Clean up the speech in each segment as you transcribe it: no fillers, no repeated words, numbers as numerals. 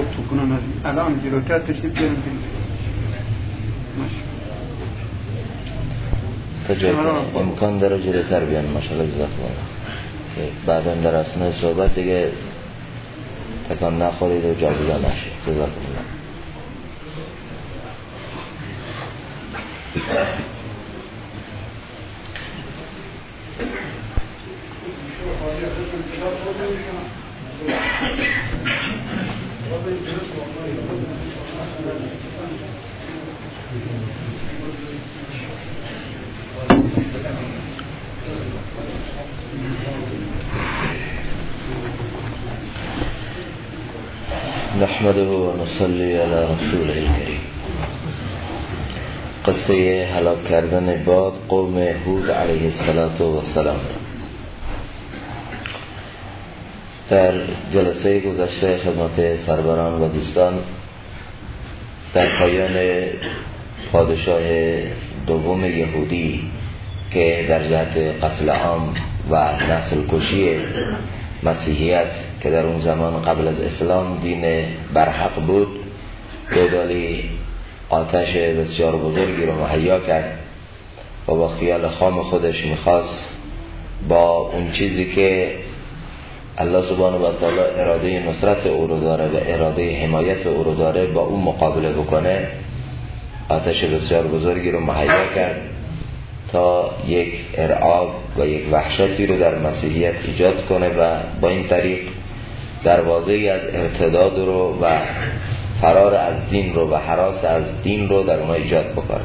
تو کنم الان جلوتر تشریف بیارم تا جایی که امکان داره جلوتر بیان ماشاءالله جزاک الله. بعدا در اثناء صحبت دیگه تکان نخورید و جابجا نشید. جزاک الله. نحمده و نصلی علی رسوله الکریم. قصه هلاک کردن باد قوم هود علیه السلام. در جلسه گذشته خدمت سروران و دوستان در پایان پادشاه دوم یهودی که در جهت قتل عام و نسل کشی مسیحیت که در اون زمان قبل از اسلام دین برحق بود، دودالی آتش بسیار بزرگی رو مهیا کرد و با خیال خام خودش میخواست با اون چیزی که الله سبحانه و تعالی اراده نصرت او رو داره و اراده حمایت او رو داره با اون مقابله بکنه. آتش بسیار بزرگی رو مهیا کرد تا یک ارعاب و یک وحشتی رو در مسیحیت ایجاد کنه و با این طریق دروازه‌ای از ارتداد رو و فرار از دین رو و هراس از دین رو در اونها ایجاد بکنه.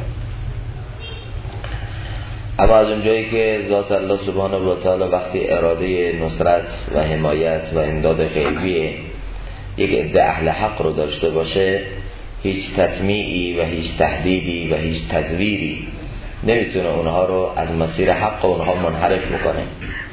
اما از اونجایی که ذات الله سبحانه و تعالی وقتی اراده نصرت و حمایت و امداد غیبی یک عده اهل حق رو داشته باشه، هیچ تطمیعی و هیچ تهدیدی و هیچ تزویری نمیتونه اونها رو از مسیر حق اونها منحرف میکنه.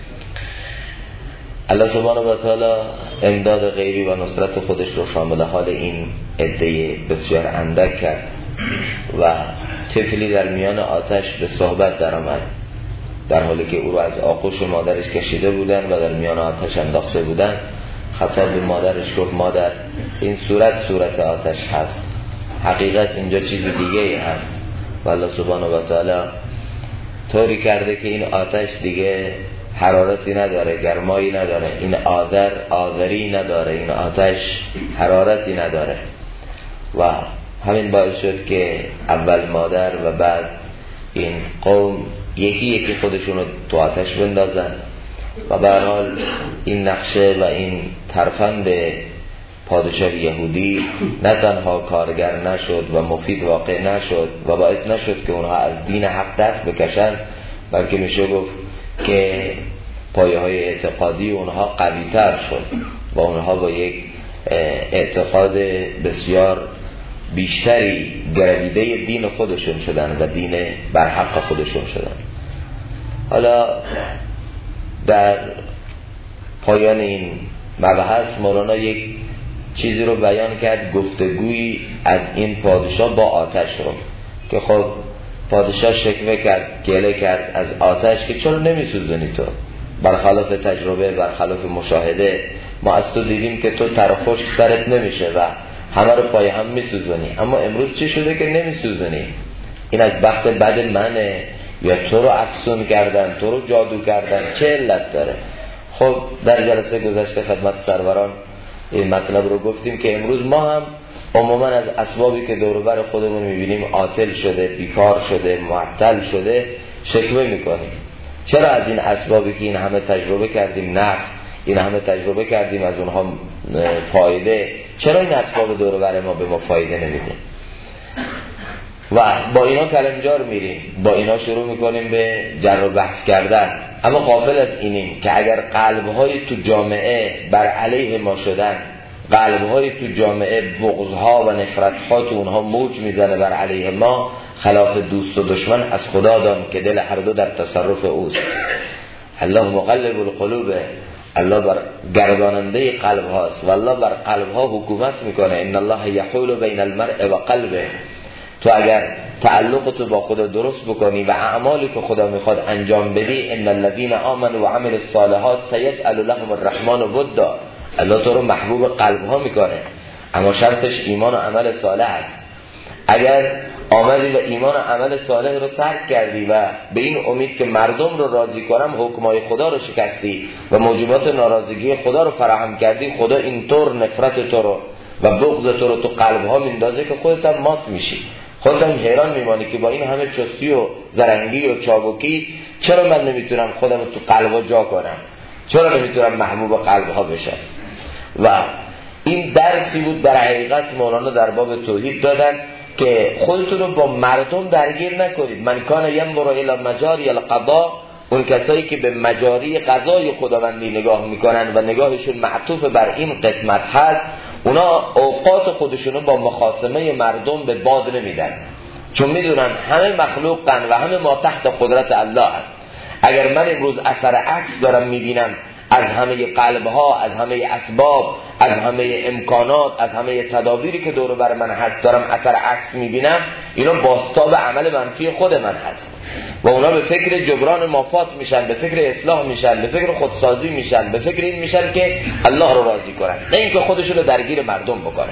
الله سبحانه و تعالی امداد غیبی و نصرت خودش رو شامل حال این عده بسیار اندک کرد و طفلی در میان آتش به صحبت در آمد، در حالی که او رو از آغوش مادرش کشیده بودن و در میان آتش انداخته بودن. خطاب به مادرش گفت مادر، این صورت آتش هست، حقیقت اینجا چیز دیگه هست و الله سبحانه و تعالی طوری کرده که این آتش دیگه حرارتی نداره، گرمایی نداره، این آذری نداره، این آتش حرارتی نداره. و همین باعث شد که اول مادر و بعد این قوم یکی خودشون رو تو آتش بندازن و به هر حال این نقشه و این ترفند پادشاه یهودی نه تنها کارگر نشد و مفید واقع نشد و باعث نشد که اونها از دین حق دست بکشن، بلکه میشه گفت که پایه های اعتقادی اونها قوی تر شد و اونها با یک اعتقاد بسیار بیشتری گرویده دین خودشون شدن و دین برحق خودشون شدن. حالا در پایان این مبحث مولانا یک چیزی رو بیان کرد، گفتگویی از این پادشاه با آتش رو، که خب پادشاه شکوه کرد، گله کرد از آتش که چرا نمیسوزونی تو، برخلاف تجربه، برخلاف مشاهده ما از تو دیدیم که تو تر خشک سرت نمیشه و همه رو پای هم میسوزونی، اما امروز چی شده که نمیسوزونی؟ این از بخت بد منه یا تو رو افسون کردن، تو رو جادو کردن، چه علت داره؟ خب در جلسه گذشته خدمت سروران این مطلب رو گفتیم که امروز ما هم عموما از اسبابی که دور و بر خودمون میبینیم عاطل شده، بیکار شده، معطل شده شکوه میکنیم. چرا از این اسبابی که این همه تجربه کردیم نفع، این همه تجربه کردیم از اونها فایده، چرا این اسباب دور و بر ما به ما فایده نمیده؟ و با اینا کلنجار میریم، با اینا شروع میکنیم به جر و بحث کردن، اما غافل از اینیم که اگر قلب‌های تو جامعه بر علیه ما شدن، قلب‌های تو جامعه بغض‌ها و نفرت‌ها تو اونها موج میزنه بر علیه ما، خلاف دوست و دشمن از خدا دان که دل هر دو در تصرف اوست. الله مقلب القلوب، الله بر گرداننده قلب هاست و الله بر قلب ها حکومت میکنه. ان الله یحول بین المرء و قلبه. تو اگر تعلق تو با خدا درست بکنی و اعمالی که خدا میخواد انجام بدی، ان الذين آمنوا وعملوا الصالحات سيجعل لهم الرحمن ودا، الله تو رو محبوب قلب ها میکنه. اما شرطش ایمان و عمل صالح است. اگر آمدی و ایمان و عمل صالح رو ترک کردی و به این امید که مردم رو راضی کنم حکمای خدا رو شکستی و موجبات ناراضگی خدا رو فراهم کردی، خدا اینطور نفرت تو رو و بغض تو رو تو قلبها میندازه که خودت هم مات میشی. خودت هم حیران میمانی که با این همه چستی و زرنگی و چابکی چرا من نمیتونم خودم تو قلبها جا کنم، چرا نمیتونم محبوب قلبها بشم. و این درسی بود در حقیقت مولانا در باب توحید دادن که خودتون رو با مردم درگیر نکنید. من کان ینظر الی مجاری القضاء، اون کسایی که به مجاری قضای خداوندی نگاه میکنن و نگاهشون معطوف بر این قسمت هست، اونا اوقات خودشونو با مخاصمه مردم به باد نمیدن، چون میدونن همه مخلوقن و همه ما تحت قدرت الله هست. اگر من امروز اثر عکس دارم میبینم از همه قلبها، از همه اسباب، از همه امکانات، از همه تدابیری که دور بر من هست دارم اثر عکس میبینم، اینا بازتاب عمل منفی خود من هست و اونا به فکر جبران مافات میشن، به فکر اصلاح میشن، به فکر خودسازی میشن، به فکر این میشن که الله رو راضی کنن، نه اینکه خودشون رو درگیر مردم بکنن.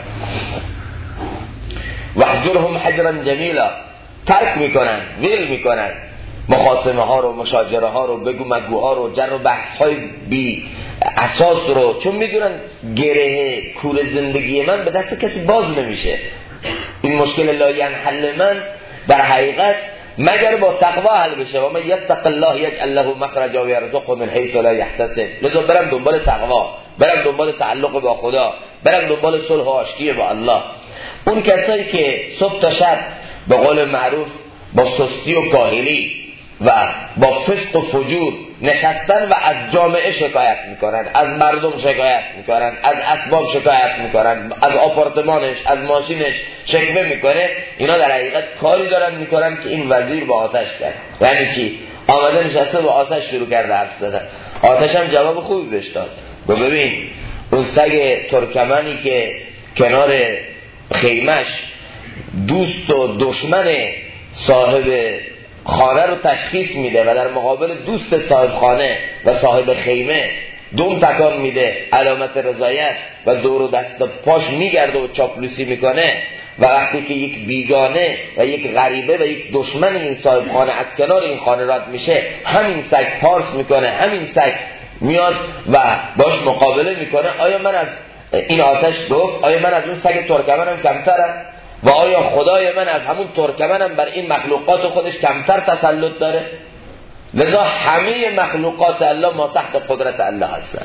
وحجرهم حجرا جمیلا، ترک میکنن، ویل میکنن مخاصمه ها رو، مشاجره ها رو، بگو مگوها رو، جر و بحث های بی اساس رو، چون میدونن گره کور زندگی من به دست کسی باز نمیشه. این مشکل لا ینحل من در حقیقت مگر با تقوا حل بشه. و من یتق الله یجعل له مخرجا و یرزقه من حیث لا یحتسب. لذا برم دنبال تقوا، برم دنبال تعلق با خدا، برم دنبال صلح و آشتی با الله. اون کسایی که صبح تا شب به قول معروف با سستی و کاهلی و با فسق و فجور نشستن و از جامعه شکایت میکنن، از مردم شکایت میکنن، از اسباب شکایت میکنن، از آپارتمانش، از ماشینش شکوه میکنه، اینا در حقیقت کاری دارن میکنن که این وزیر با آتش کرد. یعنی چی؟ آمده نشسته با آتش شروع کرده حرف زدن. آتش هم جواب خوبی بهش داد. ببین اون سگ ترکمنی که کنار خیمش دوست و دشمن صاحب خانه رو تشخیص میده و در مقابل دوست صاحب خانه و صاحب خیمه دم تکان میده علامت رضایت و دور و دست پاش میگرده و چاپلوسی میکنه، و وقتی که یک بیگانه و یک غریبه و یک دشمن این صاحب خانه از کنار این خانه رد میشه، همین سگ پارس میکنه، همین سگ میاد و باش مقابله میکنه. آیا من از این آتش گفت آیا من از اون سگ ترکمنم کمترم؟ و آیا خدای من از همون ترکمنم بر این مخلوقات خودش کمتر تسلط داره؟ لذا همه مخلوقات الله ما تحت قدرت الله هستند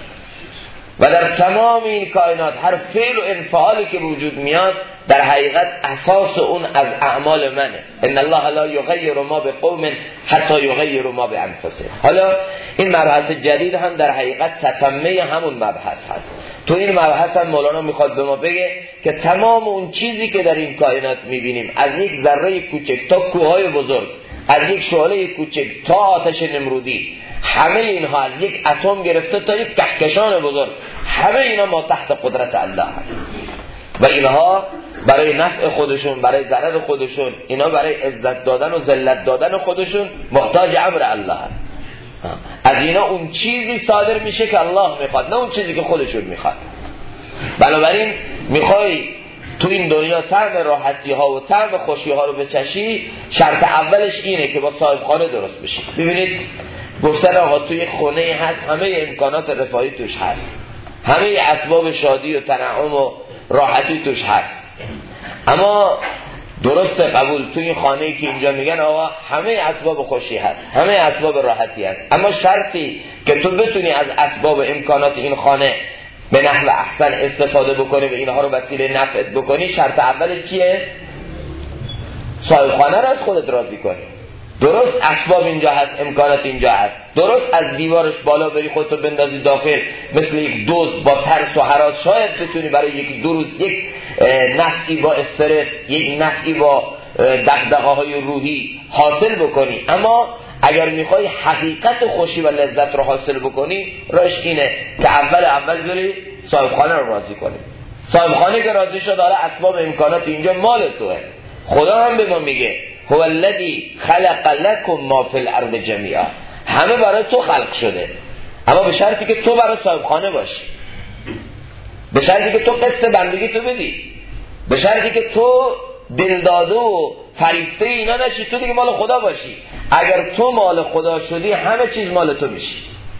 و در تمام این کائنات هر فعل و انفعالی که وجود میاد در حقیقت اساس اون از اعمال منه. ان الله لا یغیر ما بقوم حتی یغیروا ما بانفسهم. حالا این مبحث جدید هم در حقیقت تتمه همون مبحث هست. تو این مبحث هم مولانا میخواد به ما بگه که تمام اون چیزی که در این کائنات میبینیم، از یک ذره کوچک تا کوههای بزرگ، از یک شعله کوچک تا آتش نمرودی، همه اینها از یک اتم گرفته تا یک کهکشان بزرگ، همه اینا ما تحت قدرت الله هست و اینها برای نفع خودشون، برای ضرر خودشون، اینا برای عزت دادن و ذلت دادن خودشون محتاج امر الله هست. از اینا اون چیزی صادر میشه که الله میخواد، نه اون چیزی که خودشون میخواد. بنابراین میخوای تو این دنیا طعم راحتی ها و طعم خوشی ها رو بچشی، شرط اولش اینه که با صاحب خانه درست بشی. ببینید گفتن آقا توی خونه هست، همه امکانات رفاهی توش هست، همه اسباب شادی و تنعم و راحتی توش هست، اما درست قبول توی این خانه‌ای که اینجا میگن آقا همه اسباب خوشی هست، همه اسباب راحتی هست، اما شرطی که تو بتونی از اسباب و امکانات این خانه به نحو احسن استفاده بکنی و اینها رو وسیله نفعت بکنی، شرط اولش چیه؟ صاحب خانه رو از خودت راضی کنی. درست اسباب اینجا هست، امکانات اینجا هست، درست از دیوارش بالا بری خودتو بندازی داخل مثل یک دزد با ترس و هراس، شاید بتونی برای یک دو روز یک نفعی با استرس، یک نفعی با دغدغه‌های روحی حاصل بکنی، اما اگر میخوای حقیقت خوشی و لذت رو حاصل بکنی، راهش اینه که اول بری صاحب خانه رو راضی کنی. صاحب خانه که راضی شد، حالا اسباب امکانات اینجا مال توه. خدا هم به ما میگه هو الذی خلق لکم ما فی الارض جمیعا، همه برای تو خلق شده، اما به شرطی که تو برای صاحب خانه باشی. به شرطی که تو قسط بندگی تو بدی، به شرطی که تو دلداده و فریفته اینا نشی، تو دیگه مال خدا باشی. اگر تو مال خدا شدی همه چیز مال تو میشی.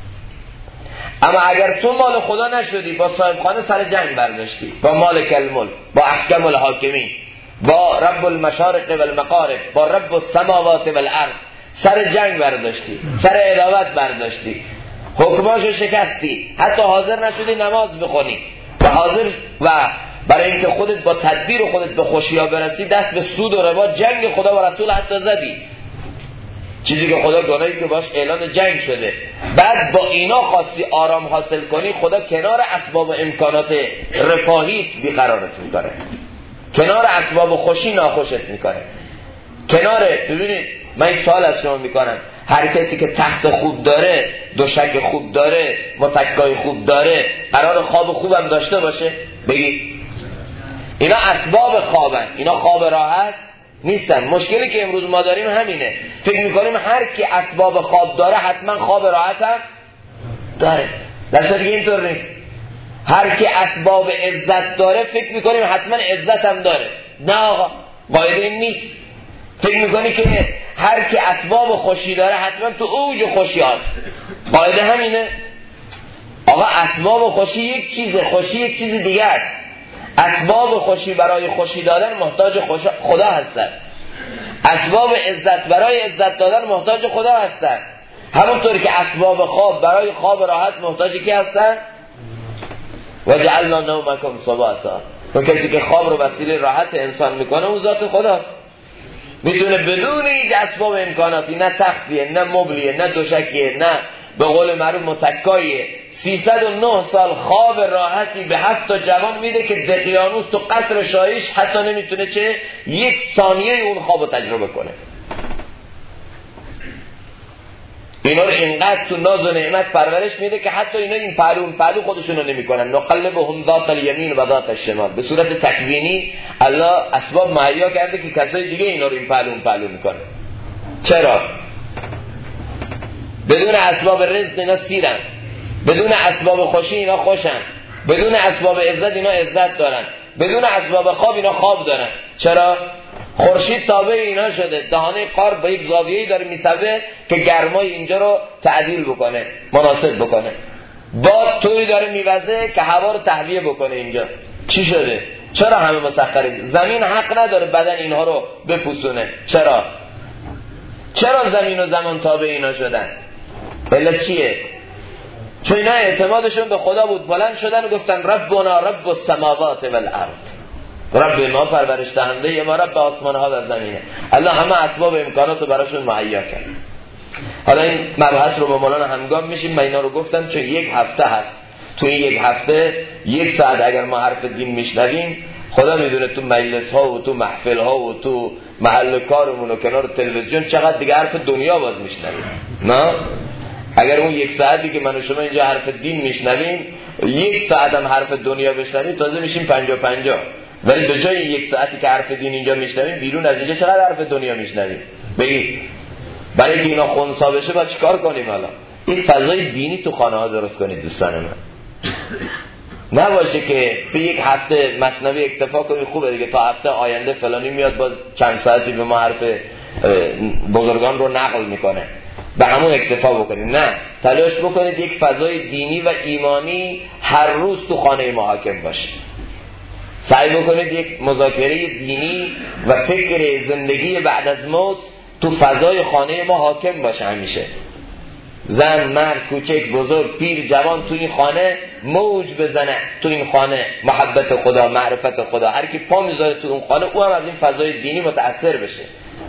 اما اگر تو مال خدا نشدی، با صاحب خانه سر جنگ برداشتی، با مالک الملک، با احکم الحاکمین، با رب المشارق والمغارب، با رب السماوات والارض سر جنگ برداشتی، سر عداوت برداشتی، حکماشو شکستی، حتی حاضر نشدی نماز بخونی و حاضر و برای اینکه خودت با تدبیر و خودت به خوشیا برسی دست به سود و ربا جنگ خدا و رسول حتی زدی، چیزی که خدا گناهی که باش اعلان جنگ شده. بعد با اینا خواستی آرام حاصل کنی، خدا کنار اسباب و امکانات رفاهیت بیقرارت میکنه، کنار اسباب خوشی ناخوشت میکنه، کنار. ببینید من یک سوال از شما میکنم، هر کسی که تخت خوب داره، دوشک خوب داره، متکای خوب داره، قرار خواب خوبم داشته باشه؟ بگید. اینا اسباب خوابن، اینا خواب راحت نیستن. مشکلی که امروز ما داریم همینه، فکر میکنیم هر کی اسباب خواب داره حتما خواب راحت هم داره، در صورتی که اینطور نیست. هر کی اسباب عزت داره فکر میکنیم حتما عزت هم داره. نه آقا، قاعده این نیست. فکر میکنی که هر کی اسباب خوشی داره حتما تو اوج خوشی هست. قاعده همینه. آقا اسباب خوشی یک چیزه، خوشی یک چیز دیگه است. اسباب خوشی برای خوشی دادن محتاج خدا هستند، اسباب عزت برای عزت دادن محتاج خدا هستند. همونطور که اسباب خواب برای خواب راحت محتاج کی هستند؟ و جعلنا نومکم سباتا. و کسی که خواب رو وسیله راحت انسان میکنه اون ذات خداست. میتونه بدون هیچ اسباب امکاناتی، نه تختیه، نه مبلیه، نه دوشکیه، نه به قول معروف متکاییه، 309 سال خواب راحتی به 7 تا جوان میده که دقیانوس تو قصر شاهیش حتی نمیتونه چه یک ثانیه اون خوابو تجربه کنه. اینا رو اینقدر تو ناز و نعمت پرورش میده که حتی اینا این پهلو خودشونو نمیکنن. نقلبهم ذات الیمین و ذات الشمال. به صورت تکوینی الله اسباب مهیا کرده که کسای دیگه اینا رو این پهلو میکنه. چرا؟ بدون اسباب رزق اینا سیرن، بدون اسباب خوشی اینا خوشن، بدون اسباب عزت اینا عزت دارن، بدون اسباب خواب اینا خواب دارن. چرا؟ خورشید تابع اینا شده، دهانه قار با یک زاویه‌ای داره میتابه که گرمای اینجا رو تعدیل بکنه، مناسب بکنه. باد طوری داره میوزه که هوا رو تهویه بکنه اینجا. چی شده؟ چرا همه مسخره؟ زمین حق نداره بدن اینها رو بپوسونه. چرا زمین و زمان تابع اینا شدن؟ علت چیه؟ چون اینا اعتمادشون به خدا بود، بلند شدن و گفتن ربنا رب السماوات والارض. رب ما پرورش دهنده ما، رب آسمان ها و زمینه. الله همه اسباب امکانات رو براشون مهیا کرد. حالا این مبحث رو با مولانا همگام میشیم. من اینا رو گفتم چون یک هفته هست. تو این یک هفته 1 ساعت اگر ما حرف دین میشنویم، خدا میدونه تو مجلس ها و تو محفل ها و تو محل کارمون و کنار تلویزیون چقدر دیگه حرف دنیا باز میشنویم. نه اگر اون 1 ساعتی که من و شما اینجا حرف دین میشنویم 1 ساعت هم حرف دنیا بشنویم تازه میشیم 50-50. ولی به جای 1 ساعتی که حرف دین اینجا میشنویم بیرون از اینجا چقدر حرف دنیا میشنویم؟ بگید. برای که اینا خنثی بشه باید چیکار کنیم؟ حالا این فضای دینی تو خانه ها درست کنید دوستان من. نباشه که به 1 هفته مثنوی اکتفا کنید خوبه دیگه، تا هفته آینده فلانی میاد باز چند ساعتی به ما حرف بزرگان رو نقل میکنه، به همون اکتفا بکنید. نه، تلاش بکنید یک فضای دینی و ایمانی هر روز تو خانه ما حاکم باشه. سعی بکنید یک مذاکره دینی و فکر زندگی بعد از موت تو فضای خانه ما حاکم باشه همیشه. زن، مرد، کوچک، بزرگ، پیر، جوان تو این خانه موج بزنه، تو این خانه محبت خدا، معرفت خدا. هر کی پا میذاره تو اون خانه او هم از این فضای دینی متأثر بشه.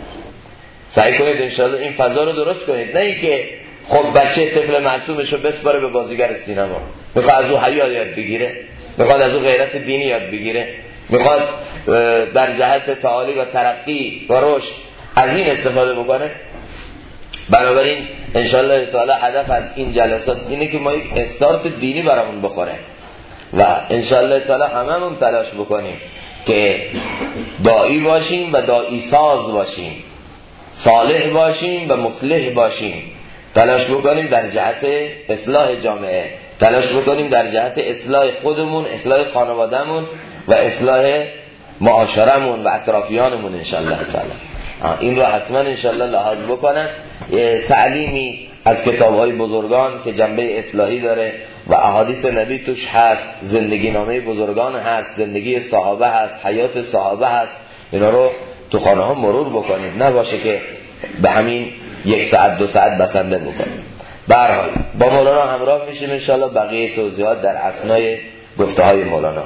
سعی کنید انشاءالله این فضا رو درست کنید. نه اینکه خب بچه طفل معصومش رو بسپاره به بازیگر سینما، میخواد از او حیا یاد بگیره، میخواد از او غیرت دینی یاد بگیره، میخواد در جهت تعالی و ترقی و رشد از این استفاده بکنه. بنابراین انشاءالله تعالی هدف از این جلسات اینه که ما یک استارت دینی برامون بخوره و انشاءالله تعالی هممون تلاش بکنیم که داعی باشیم و داعی ساز باشیم، صالح باشیم و مصلح باشیم. تلاش بکنیم در جهت اصلاح جامعه، تلاش بکنیم در جهت اصلاح خودمون، اصلاح خانوادهمون و اصلاح معاشرمون و اطرافیانمون انشالله تعالی. این رو حتما انشالله لحاظ بکنن. تعلیمی از کتاب‌های بزرگان که جنبه اصلاحی داره و احادیث نبی توش هست، زندگی نامه بزرگان هست، زندگی صحابه هست، حیات صحابه هست، اینا رو تو خانه ها مرور بکنید، نباشه که به همین 1 ساعت 2 ساعت بسنده بکنید. به هر حال با مولانا همراه میشیم انشالله بقیه توضیحات در اثنای گفته های مولانا.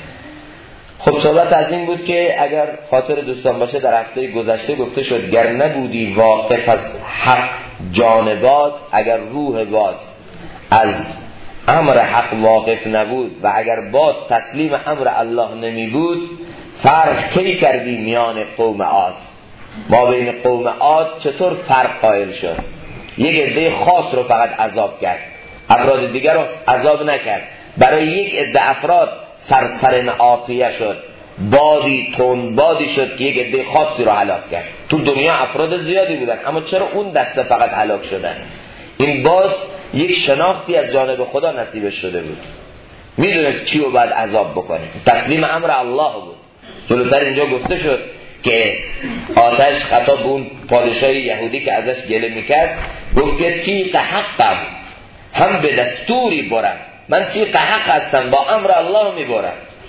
خب صحبت از این بود که اگر خاطر دوستان باشه در هفته گذشته گفته شد گر نبودی واقف از حق جانبات، اگر روح باد از امر حق واقف نبود و اگر باد تسلیم امر الله نمی بود، فرق کی کردی میان قوم عاد؟ ما بین قوم عاد چطور فرق قائل شد؟ یک عده خاص رو فقط عذاب کرد، افراد دیگر رو عذاب نکرد. برای یک عده افراد سرسرن عاقیه شد، بادی تون بادی شد که یک عده خاصی رو هلاک کرد. تو دنیا افراد زیادی بودن، اما چرا اون دسته فقط هلاک شدن؟ این باز یک شناختی از جانب خدا نصیبش شده بود، میدونه چی رو باید عذاب بکنه، تسلیم امر الله بود. جلوتر اینجا گفته شد که آتش خطاب به اون پادشاه یهودی که ازش گله میکرد گفت که تیغ حقم هم به دستوری برم، من تیغ حق هستم با امر الله میبرم،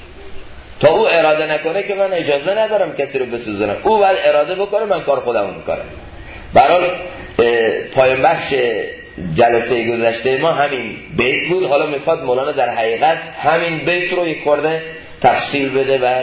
تا او اراده نکنه که من اجازه ندارم کسی رو بسوزونم، او باید اراده بکنه، من کار خودمو میکنم. برحال پایان بخش جلسه گذشته ما همین بیت بود. حالا میخواد مولانا در حقیقت همین بیت رو یک خورده تفصیل بده و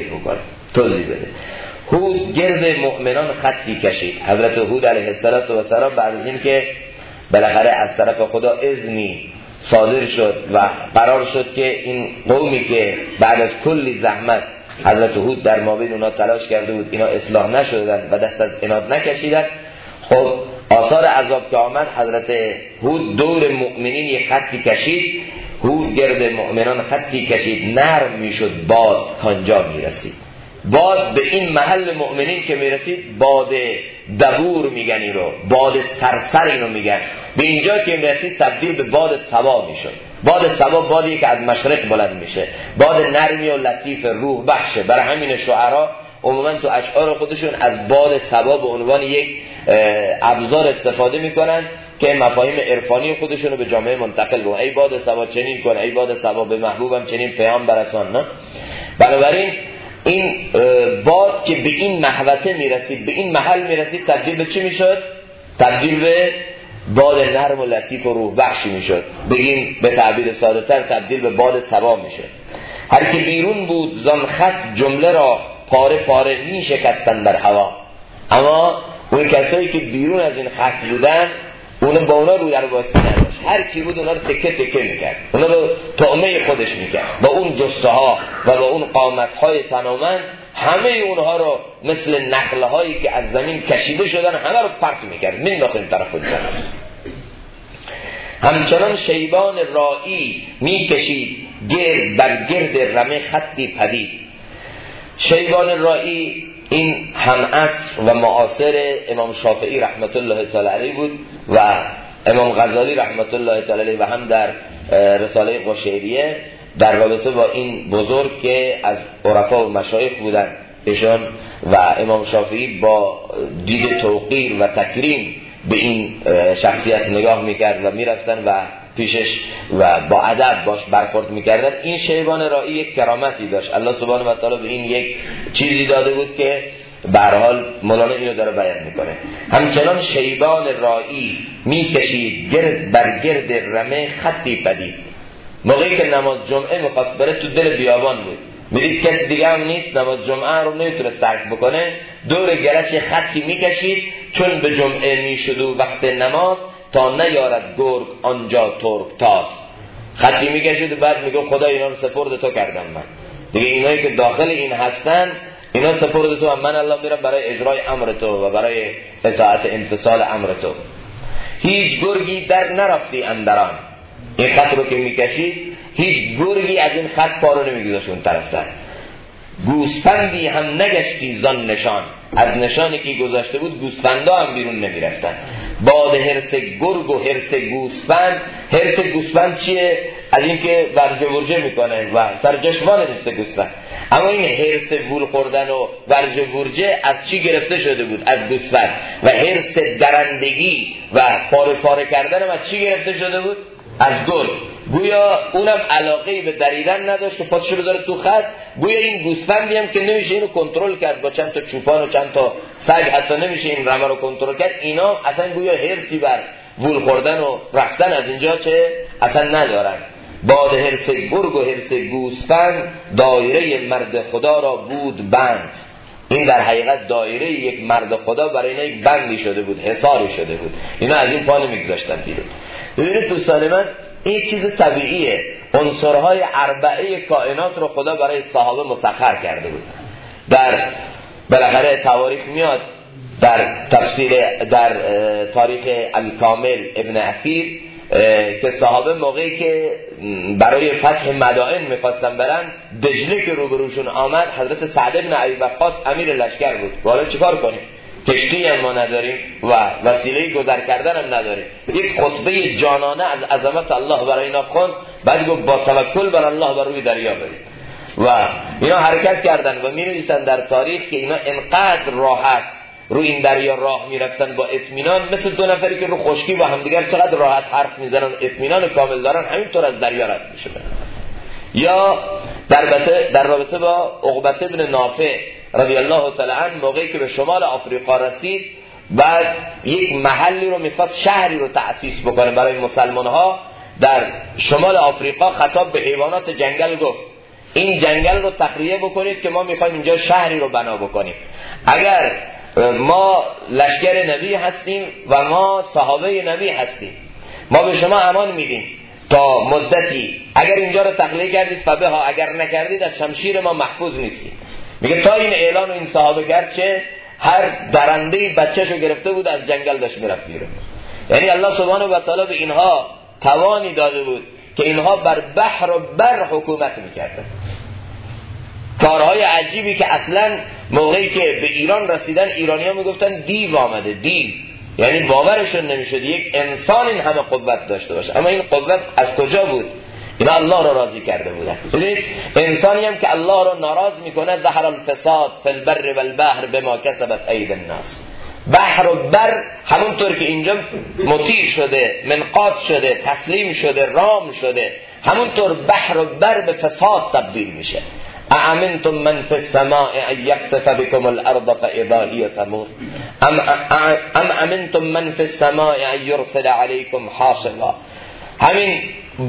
توضیح بده. هود گرد مؤمنان خطی کشید. حضرت هود علیه السلام بعد از این که بالاخره از طرف خدا اذنی صادر شد و قرار شد که این قومی که بعد از کلی زحمت حضرت هود در مابین اونا تلاش کرده بود اینا اصلاح نشدن و دست از عناد نکشیدن، خب آثار عذاب که آمد حضرت هود دور مؤمنین یک خطی کشید. هود گرد مؤمنان خطی کشید، نرم میشد باد کانجا میرسید. باد به این محل مؤمنین که میرسید باد دبور میگن، این رو باد سرسر اینو میگن. به اینجا که میرسید تبدیل به باد صبا میشد. باد صبا بادی که از مشرق بلند میشه، باد نرمی و لطیف روح بخشه. برای همین شعرا عموما تو اشعار خودشون از باد صبا به عنوان یک ابزار استفاده میکنن که مفاهیم عرفانی خودشونو به جامعه منتقل کنن. ای باد صبا چنین کن، ای باد صبا به محبوبم چنین پیام برسان. نه، بنابراین این باد که به این محوطه میرسید، به این محل میرسید، تبدیل به چی میشد؟ تبدیل به باد نرم و لطیف و روح بخشی میشد. بگیم به تعبیر ساده تر تبدیل به باد صبا میشد. هر که بیرون بود زان خط جمله را پاره پاره میشکستن در هوا. اما اون کسایی که بیرون از این خط بودن اون با اونا رو در واسطه نداشت، هر کی بود اونا رو تکه تکه میکرد، اونا رو طعمه خودش میکرد، با اون جسته ها و با اون قامت های تنومند همه اونها رو مثل نخله هایی که از زمین کشیده شدن همه رو پرت میکرد، مینداخت این طرف خود زمین. همچنان شیبان رائی میکشید گرد بر گرد رمه خطی پدید. شیبان رائی این هم عصر و معاصر امام شافعی رحمت الله تعالی علیه بود و امام غزالی رحمت الله تعالی علیه و هم در رساله قشیریه در رابطه با این بزرگ که از عرفا و مشایخ بودن ایشان و امام شافعی با دید توقیر و تکریم به این شخصیت نگاه میکرد و میرفتن و پیشش و با ادب باش برخورد میکردن. این شیبان رائی یک کرامتی داشت، الله سبحانه و تعالی به این یک چیزی داده بود که به هر حال مولانا اینو داره بیان میکنه. همچنان شیبان رائی میکشید گرد بر گرد رمه خطی پدید. موقعی که نماز جمعه میخواست بره تو دل بیابان بود، میدید کسی دیگه هم نیست، نماز جمعه رو نمیتونه ترک بکنه، دور گلش خطی میکشید چون به جمعه میشد و وقت نماز تا نیارد گرگ آنجا ترک تاست. خطی میکشید و بعد میگه خدا اینا رو سپرد تو کردم، من دیگه اینایی که داخل این هستن اینا سپرد تو، من الله میرم برای اجرای امر تو و برای اطاعت امتثال امر تو. هیچ گرگی در نرفتی اندران. این خط رو که میکشید هیچ گرگی از این خط پارو نمیگذاشت اون طرفتر. گوسفندی هم نگشتی زان نشان، از نشانی که گذاشته بود گوسفندا هم بیرون نمیرفتن. باد حرص گرگ و حرص گوسفند. حرص گوسفند چیه؟ از اینکه ورجه ورجه میکنه و سرجشوانه مثل گوسفند. اما این حرص وول خوردن و ورجه ورجه از چی گرفته شده بود؟ از گوسفند. و حرص درندگی و پاره پاره کردن هم از چی گرفته شده بود؟ از گرگ. گویا اونم علاقه‌ای به دریدن نداشت که پاتشو بذاره تو خط. گویا این گوسفندی هم که نمیشه اینو کنترل کرد با چند تا چوپان و چند تا سگ، حتی نمیشه این رمه رو کنترل کرد. اینا اصلا گویا حرصی بر وول خوردن و رفتن از اینجا چه اصلا ندارن. باد حرص گرگ و حرص گوسفند دایره مرد خدا را بود بند. این در حقیقت دایره یک مرد خدا برای اینا یک بندی شده بود، حصاری شده بود. اینا از این پا نمیگذاشتن بیرون. ببینید دوستان من، این چیز طبیعیه. عنصرهای اربعه کائنات رو خدا برای صحابه مسخر کرده بود. در بالاخره تواریخ میاد در تفسیر در تاریخ الکامل ابن اثیر که صحابه موقعی که برای فتح مدائن میخواستن برن، دجله که روبروشون آمد، حضرت سعد بن ابی وقاص امیر لشکر بود. حالا چیکار کنیم؟ کشتی هم ما نداریم و وسیله گذر کردن هم نداریم. یک خطبه جانانه از عظمت الله برای اینا خوند، بعد گفت با توکل بر الله بر روی دریا برید. و اینا حرکت کردن و می‌نویسن در تاریخ که اینا انقدر راحت روی این دریا راه میرفتن با اطمینان، مثل دو نفری که رو خشکی با همدیگر چقدر راحت حرف میزنن، اطمینان کامل دارن، همینطور از دریا رد میشن. یا در رابطه با عقبه بن نافع رضی الله تعالی عنه، موقعی که به شمال آفریقا رسید، بعد یک محلی رو میخواد، شهری رو تأسیس بکنه برای مسلمان ها در شمال آفریقا. خطاب به حیوانات جنگل گفت این جنگل رو تخلیه بکنید که ما میخوایم اینجا شهری رو بنا بکنیم. اگر ما لشکر نبی هستیم و ما صحابه نبی هستیم، ما به شما امان میدیم تا مدتی. اگر اینجا رو تخلیه کردید فبها، اگر نکردید از شمشیر ما محفوظ نیستید. میگه تا این اعلان و این صحابه کرد چه هر درنده‌ای بچه‌شو گرفته بود از جنگل داشت میرفت بیرون. یعنی الله سبحانه و تعالی به اینها توانی داده بود که اینها بر بحر و بر حکومت میکردن. کارهای عجیبی که اصلا موقعی که به ایران رسیدن ایرانی‌ها میگفتن دیو آمده، دیو. یعنی باورشون نمیشد یک انسان این همه قوت داشته باشه. اما این قوت از کجا بود؟ اینا الله رو راضی کرده بودن. ببینید انسانی هم که الله رو ناراض میکنه، ظهر الفساد فی البر والبحر بما کسبت اید الناس. بحر و بر همونطور که اینجا مطیع شده، منقاد شده، تسلیم شده، رام شده، همونطور بحر و بر به فساد تبدیل میشه. اامنتم من فی السماء ان یخسف بكم الارض فاذا هی تمور ام امنتم من فی السماء ان یرسل علیکم حاصبا. همین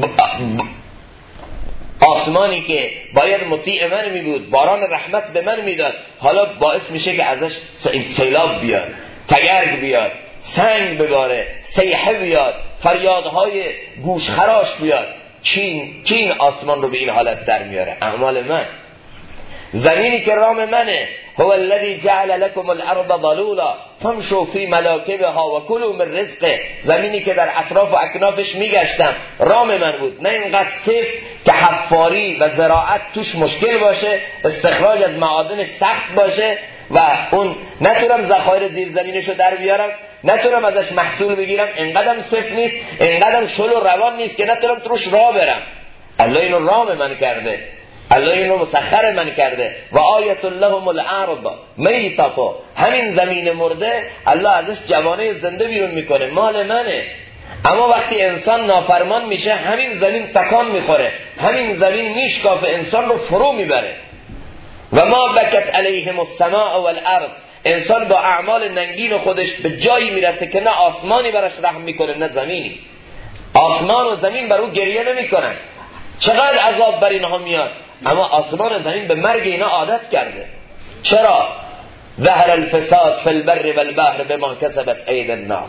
آسمانی که باید مطیع من می بود، باران رحمت به من میداد، حالا باعث میشه که ازش سیلاب بیاد، تگرگ بیاد، سنگ بباره، صیحه بیاد، فریادهای گوشخراش بیاد. چین آسمان رو به این حالت در میاره؟ اعمال من. زمینی که رام منه، هو الذی جعل لكم الارض ظلولا فامشوا فی مناکبها و کلوا من رزقه. زمینی که در اطراف و اکنافش میگشتم رام من بود، نه اینقدر صف که حفاری و زراعت توش مشکل باشه، استخراج از معادن سخت باشه و اون نتونم ذخایر زیر زمینشو در بیارم، نتونم ازش محصول بگیرم، اینقدرم صف نیست، اینقدرم شل و روان نیست که نتونم توش راه برم. الله اینو رام من کرده، الله اینو مسخر من کرده. و آیت لهم الارض میتة، همین زمین مرده الله ازش جوانه زنده بیرون میکنه، مال منه. اما وقتی انسان نافرمان میشه، همین زمین تکان میخوره، همین زمین میشکافه، انسان رو فرو میبره. و ما بکت علیهم السماء والارض. انسان با اعمال ننگین خودش به جایی میرسه که نه آسمانی براش رحم میکنه نه زمینی. آسمان و زمین بر او گریه نمیکنن. چقدر عذاب بر اینها میاد، اما آسمان و زمین به مرگ اینا عادت کرده. چرا؟ ظهر الفساد فی البر والبحر بما کسبت اید الناس.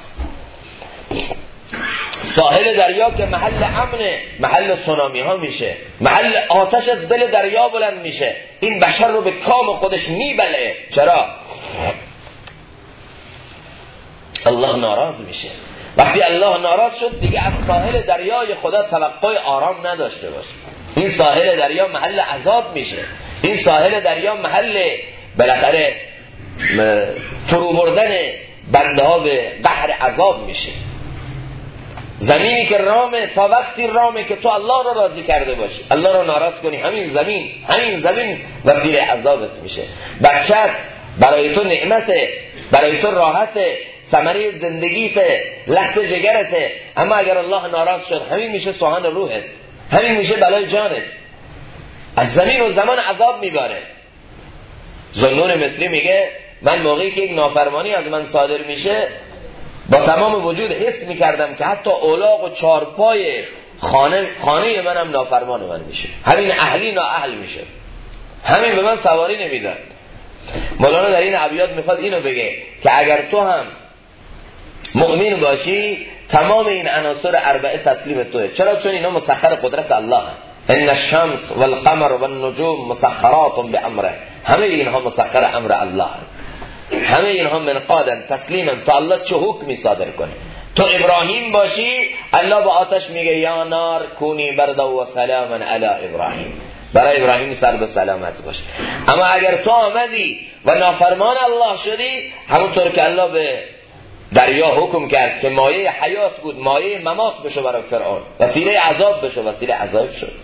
ساحل دریا که محل امنه، محل سونامی ها میشه، محل آتش از دل دریا بلند میشه. این بشر رو به کام خودش میبله. چرا؟ الله ناراض میشه. وقتی الله ناراض شد دیگه از ساحل دریای خدا توقع آرام نداشته باشه. این ساحل دریا محل عذاب میشه. این ساحل دریا محل بالاخره فرو بردن بنده ها به قهر عذاب میشه. زمینی که رامه تا وقتی رامه که تو الله رو راضی کرده باشی، الله رو ناراض کنی، همین زمین وسیله عذابت میشه. بچت برای تو نعمته، برای تو راحته، ثمره زندگیته، لحظ جگرته، اما اگر الله ناراض شد همین میشه سوهان روحت، همین میشه بلای جانت، از زمین و زمان عذاب میباره. ذوالنون مصری میگه من موقعی که یک نافرمانی از من صادر میشه با تمام وجود حس میکردم که حتی اولاغ و چارپای خانه منم نافرمان من میشه، همین اهلی نااهل میشه، همین به من سواری نمیدن. مولانا در این ابیات میخواد اینو بگه که اگر تو هم مؤمن باشی تمام این عناصر اربعه تسلیم توه. چرا؟ چون اینا مسخر قدرت الله هست. ان الشمس والقمر والنجوم مسخرات بامره، همه اینها مسخر امر الله هست، همه اینها منقادن تسلیما تا الله چه حکمی صادر کنه. تو ابراهیم باشی الله با آتش میگه یا نار کونی بردا و سلاما علی ابراهیم، برای ابراهیم سر به سلامت باشه. اما اگر تو آمدی و نافرمان الله شدی، همونطور که الله به دریا حکم کرد که مایه حیات بود مایه ممات بشه برای فرعون، وسیله عذاب بشه وسیله عذاب شد.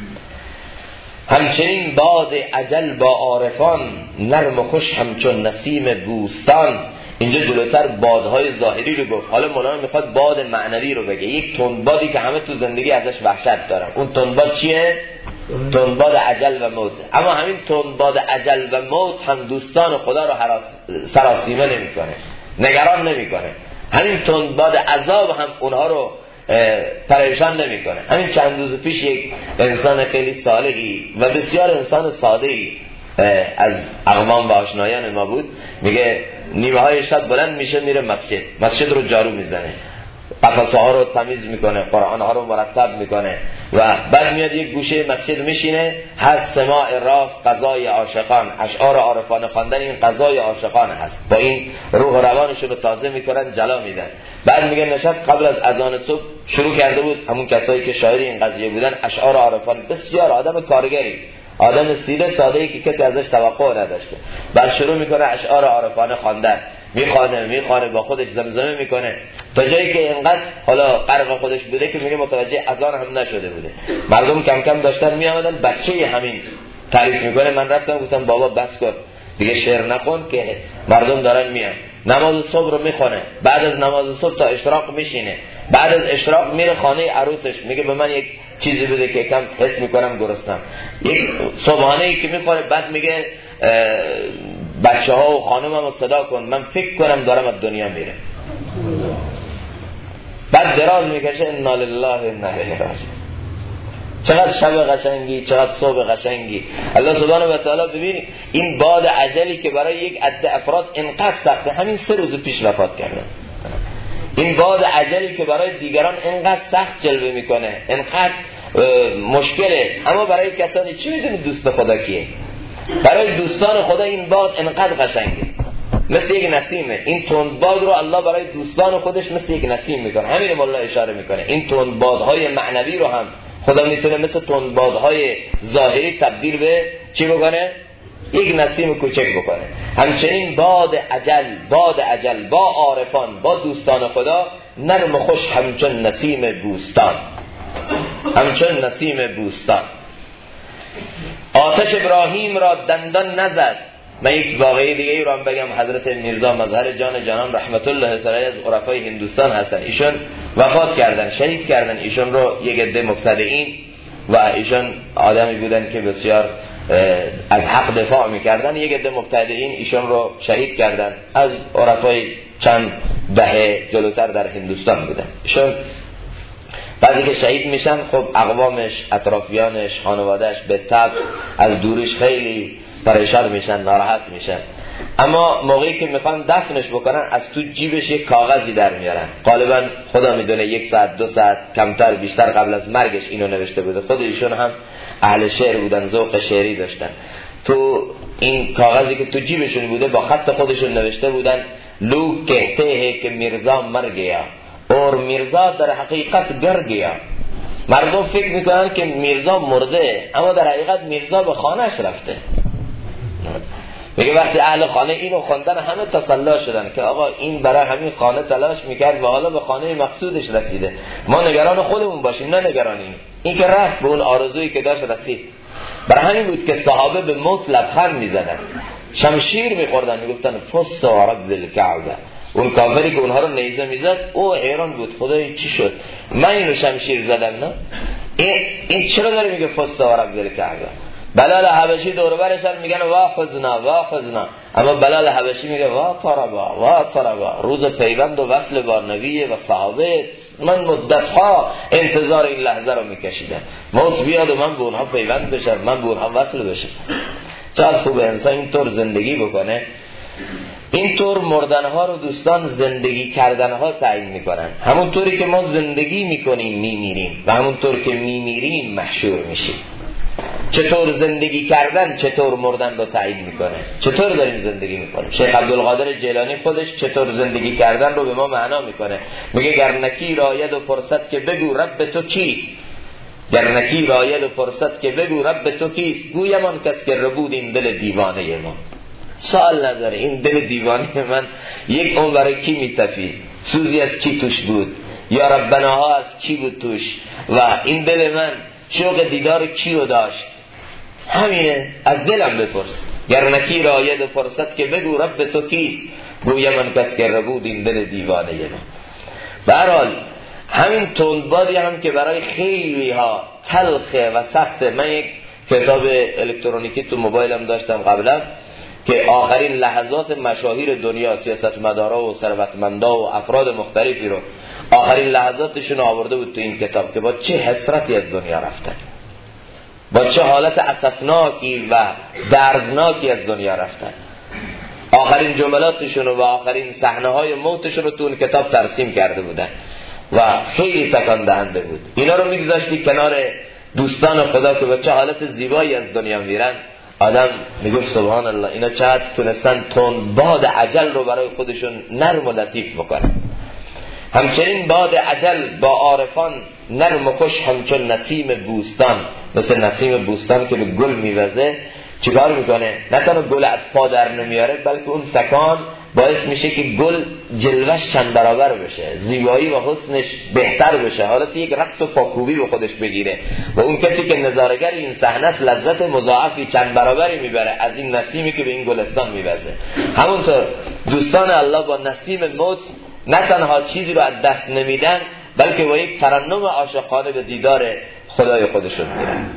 همچنین باد اجل با عارفان نرم و خوش همچون نسیم بوستان. اینجا جلوتر بادهای ظاهری رو گفت، حالا مولانا میخواد باد معنوی رو بگه. یک تندبادی که همه تو زندگی ازش وحشت دارن، اون تندباد چیه؟ تندباد اجل و موت. اما همین تندباد اجل و موت هم دوستان خدا رو سراسیمه نمیکنه، نگران نمیکنه. همین تندباد عذاب هم اونها رو پریشان نمیکنه. همین چند روز پیش یک انسان خیلی صالحی و بسیار انسان ساده‌ای از اقوام و آشنایان ما بود، میگه نیمه های شب بلند میشه میره مسجد رو جارو میزنه، قفسه ها رو تمیز میکنه، قرآن ها رو مرتب میکنه و بعد میاد یک گوشه مسجد میشینه، هست سماع راف قضای عاشقان، اشعار عارفانه خواندن این قضای عاشقان هست، با این روح و روانشون رو تازه میکنن، جلا میدن. بعد میگه نشست قبل از اذان صبح شروع کرده بود، همون کسایی که شاعر این قضیه بودن، اشعار عارفانه، بسیار آدم کارگری، آدم سیده ساده‌ای که کسی ازش توقع نداشته. بعد شروع میکنه اشعار عارفانه خواندن، میخوانه با خودش زمزمه میکنه تا جایی که اینقدر حالا غرق خودش بوده که میگه متوجه اذان هم نشده بوده. مردم کم کم داشتن میآمدن، بچه همین تعریف میکنه، من رفتم گفتم بابا بس کن دیگه شعر نخون که مردم دارن میان. نماز صبح رو میخونه، بعد از نماز صبح تا اشراق میشینه، بعد از اشراق میره خانه عروسش، میگه به من یک چیزی بده که کم حس میکنم گرسنم، یک صبحانه ای که میخوره، بعد میگه بچه ها و خانومم رو صدا کن من فکر کنم دارم از دنیا میره. بعد دراز میکشه انا لله و انا الیه راجعون. چقدر شب قشنگی، چقدر صبح قشنگی. الله سبحانه و تعالی ببین این باد عجلی که برای یک عده افراد اینقدر سخته، همین 3 روز پیش وفات کردن. این باد عجلی که برای دیگران اینقدر سخت جلوه میکنه، اینقدر مشکله، اما برای کسانی چی میدونید دوست خدا کیه؟ برای دوستان خدا این باد اینقدر قشنگه، مثل یک نسیمه. این تندباد رو الله برای دوستان خودش مثل یک نسیم میکنه. همین مولا اشاره میکنه این تندبادهای معنوی رو هم خدا میتونه مثل تندبادهای ظاهری تبدیل به چی بکنه؟ یک نسیم کوچک بکنه. همچنین باد اجل با عارفان، با دوستان خدا نرم و خوش همچون نسیم بوستان، همچون نسیم بوستان. آتش ابراهیم را دندان نزد. من یک واقعی دیگه ای رو هم بگم، حضرت میرزا مظهر جان جانان رحمت الله تعالی از عرفای هندوستان هستن، ایشون وفات کردن، شهید کردن. ایشون رو یک عده مبتدعین و ایشون آدمی بودن که بسیار از حق دفاع میکردن، یک عده مبتدعین ایشون رو شهید کردن. از عرفای چند دهه جلوتر در هندوستان بودن. ایشون بعدی که شهید میشن، خب اقوامش، اطرافیانش، خانوادهش به طبع از دورش خیلی پریشان میشن، ناراحت میشن. اما موقعی که میخوان دفنش بکنن از تو جیبش یک کاغذی در میارن، غالبا خدا میدونه 1 ساعت 2 ساعت کمتر بیشتر قبل از مرگش اینو نوشته بوده. خود ایشون هم اهل شعر بودن، ذوق شعری داشتن. تو این کاغذی که تو جیبشون بوده با خط خودشون نوشته بودن لوگ کہتے ہیں کہ میرزا مر گیا اور میرزا در حقیقت گر گیا. مردم فکر میکنن که میرزا مرده، اما در حقیقت میرزا به خانهش رفته. میگه وقتی اهل خانه اینو خوندن همه تسلا شدن که آقا این برای همین خانه تلاش میکرد و حالا به خانه مقصودش رسیده، ما نگران خودمون باشیم نه نگران این که رفت به اون آرزویی که داشت رسید. برای همین بود که صحابه به موت لبخند میزدن، شمشیر میخوردن، میگفتن فص و رب الکعبه. اون کافری که اونها رو نیزه میزد او حیران بود، خدای چی شد من اینو شمشیر زدم نه این چرا داره میگه فص و رب الکعبه. بلال حبشی دور برشن میگن واخذنا، اما بلال حبشی میگه وا روز پیوند و وصل با نبی و صحابه من مدتها انتظار این لحظه رو میکشیدم، موت بیاد و من به اونها پیوند بشم، من به اونها وصل بشم. چقدر خوبه انسان اینطور زندگی بکنه. اینطور مردنها رو دوستان زندگی کردنها تعیین میکنن. همونطوری که ما زندگی میکنیم میمیریم و همونطور که میمیریم محشور میشیم. چطور زندگی کردن چطور مردن رو تعیین میکنه، چطور داریم زندگی میکنیم. شیخ عبدالقادر جیلانی خودش چطور زندگی کردن رو به ما معنا میکنه. میگه گرنکی راید و فرصت که بگو رب تو کیست، گرنکی راید و فرصت که بگو رب تو کیست، گویمان کس که ربود این دل دیوانه ما. سوال نداره این دل دیوانه من یک اون برای کی میتفید، سوزی از کی توش بود، یا ربناها از کی بود توش، و این دل من شوق دیدار کیو داشت. همینه، از دلم بپرس. گرنکی راید و فرصت که بگو رب تو کیست، گویم من کس که ربود این دل دیوانه ما. بهرحال همین تندبادی هم که برای خیلی ها تلخه و سخته. من یک کتاب الکترونیکی تو موبایلم داشتم قبلا که آخرین لحظات مشاهیر دنیا، سیاستمدارا و ثروتمندا و افراد مختلفی رو آخرین لحظاتشون آورده بود تو این کتاب که با چه حسرتی از دنیا رفتن، با چه حالت اسفناکی و دردناکی از دنیا رفتن. آخرین جملاتشون و آخرین صحنه‌های موتشون رو تو اون کتاب ترسیم کرده بودن و خیلی تکان دهنده بود. اینا رو میگذاشتی کنار دوستان خدا که با چه حالت زیبایی از دنیا میرن، آدم میگفت سبحان الله اینا چقدر تونستن تون باد عجل رو برای خودشون نرم و لطیف بکنن. همچنین باد عجل با عارفان نرم و خوش همچون نسیم بوستان، مثل نسیم بوستان که به گل میوزه چیکار میکنه؟ نه تنها گل از پا در نمیاره بلکه اون تکان باعث میشه که گل جلوش چند برابر بشه، زیبایی و حسنش بهتر بشه، حالت یک رقص و پاکوبی به خودش بگیره و اون کسی که نظارگر این صحنه است لذت مضاعفی چند برابری میبره از این نسیمی که به این گلستان میوزه. همونطور دوستان الله با نسیم موت نه تنها چیزی رو از دست نمیدن بلکه با یک ترنم عاشقانه به دیدار خدای خودشون میرن.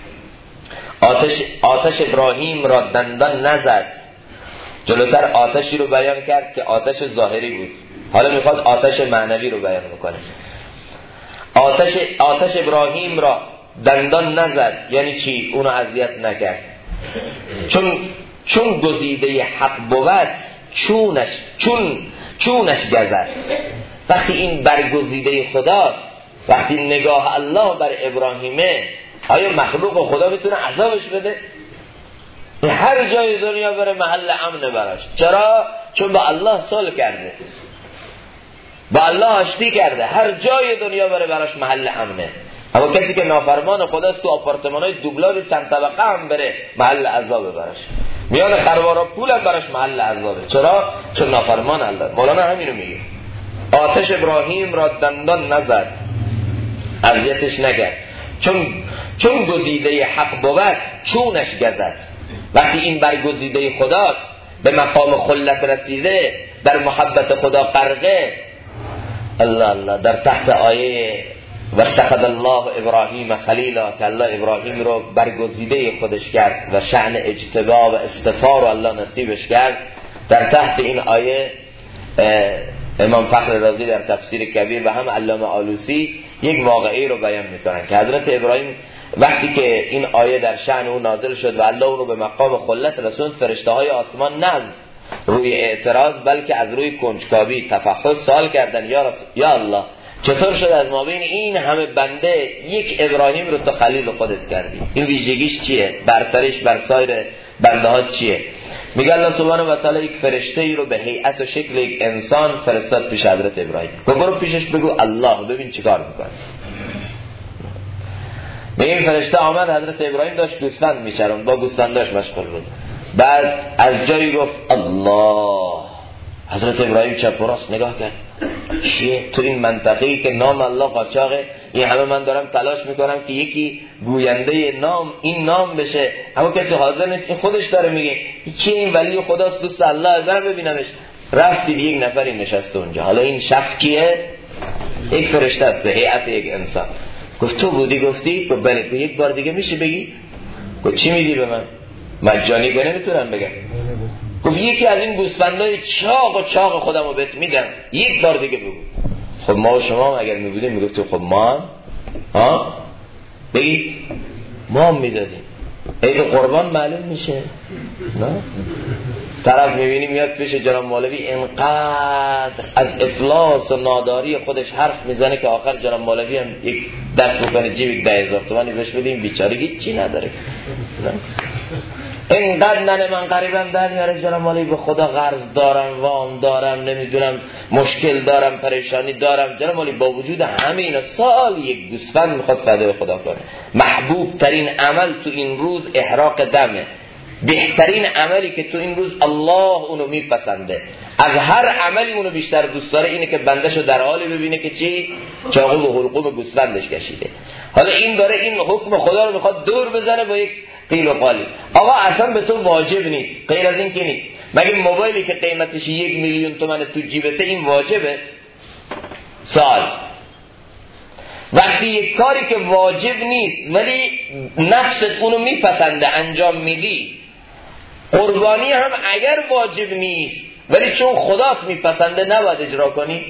آتش ابراهیم را دندان نزد. جلوتر آتشی رو بیان کرد که آتش ظاهری بود، حالا میخواد آتش معنوی رو بیان میکنه. آتش ابراهیم را دندان نزد یعنی چی؟ اونو اذیت نکرد. چون گزیده حق بود چونش گذر. وقتی این برگزیده خدا، وقتی نگاه الله بر ابراهیمه، آیا مخلوق خدا میتونه عذابش بده؟ هر جای دنیا بره محل امن براش. چرا؟ چون با الله صلح کرده، با الله آشتی کرده، هر جای دنیا بره براش محل امنه. اما کسی که نافرمان خداست تو آپارتمانای دوبلاژ چند طبقه هم بره محل عذاب براش، میان خروارا پول هم براش محل عذابه. چرا؟ چون نافرمان الله. مولانا همینو میگه، آتش ابراهیم را دندان نزد، اذیتش نکرد. چون گزیده حق بود چونش گزد. وقتی این برگزیده خداست، به مقام خلت رسیده، در محبت خدا غرقه، الله الله در تحت آیه واتخذ الله ابراهیم خلیلا که الله ابراهیم رو برگزیده خودش کرد و شأن اجتبا و اصطفا رو الله نصیبش کرد، در تحت این آیه امام فخر رازی در تفسیر کبیر و هم علامه آلوسی یک واقعی رو بیان میکنن که حضرت ابراهیم وقتی که این آیه در شأن او نازل شد و الله اون رو به مقام خلت رسوند، فرشته های آسمان نه روی اعتراض بلکه از روی کنجکاوی تفحص سوال کردن، یا الله چطور شد از ما بین این همه بنده یک ابراهیم رو تو خلیل خودت کردی؟ این ویژگیش چیه؟ برترش بر سایر بنده ها چیه؟ میگه الله سبحانه و تعالی یک فرشته ای رو به هیئت و شکل یک انسان فرستاد پیش حضرت ابراهیم. برو پیشش بگو الله، ببین چیکار میکنه. به این فرشته آمد، حضرت ابراهیم داشت گوسفند میچرند، با گوسفنداش مشغول بود. بعد از جایی گفت الله. حضرت ابراهیم چپ و راست نگاه کرد، چیه تو این منطقه‌ای که نام الله قاچاقه، این همه من دارم تلاش میکنم که یکی گوینده نام این نام بشه، اما کسی حاضر نیست، خودش داره میگه چیه این ولی خداست دوست الله، از برم ببینمش. رفتید یک نفری نشسته اونجا. حالا این شخص کیه؟ یک فرشته است به هیئت یک انسان. گفت تو بودی؟ گفتی؟ گفت بله. تو یک بار دیگه میشه بگی؟ گفت چی میگی به من؟ مجانی که نمیتونم بگم. گفت یکی از این گوسفندای چاق و چاق خودمو بهت میدم، یک بار دیگه بگو. خب ما و شما اگر میبودیم میگفتیم خب ما ها بگید ما هم میدادیم. عید قربان معلوم میشه نه؟ طرف میبینی میاد پیش جناب مولوی اینقدر از افلاس و ناداری خودش حرف میزنه که آخر جناب مولوی هم یک دست بکنه جیب 10,000 تومانی بهش بدیم، بیچاره چی نداره. اینقدر ننه من قریبم در میاره جناب مولوی، به خدا قرض دارم، وام دارم، نمیدونم مشکل دارم، پریشانی دارم. جناب مولوی با وجود همه اینا سال یک گوسفند میخواد فدای خدا کنه. محبوب ترین عمل تو این روز احراق دمه. بهترین عملی که تو این روز الله اونو میپسنده، از هر عملی اونو بیشتر دوست داره اینه که بندشو در حالی ببینه که چی؟ چاقو و حلقوم گوسفندش کشیده. حالا این داره این حکم خدا رو میخواد دور بزنه با یک قیل و قالی. آقا اصلا به تو واجب نیست، غیر از این که نیست. مگه موبایلی که قیمتش 1,000,000 تومن تو جیبته این واجبه؟ سال وقتی یک کاری که واجب نیست ولی نفست اونو میپسنده انجام میدی، قربانی هم اگر واجب نیست ولی چون خدات میپسنده نباید اجرا کنی.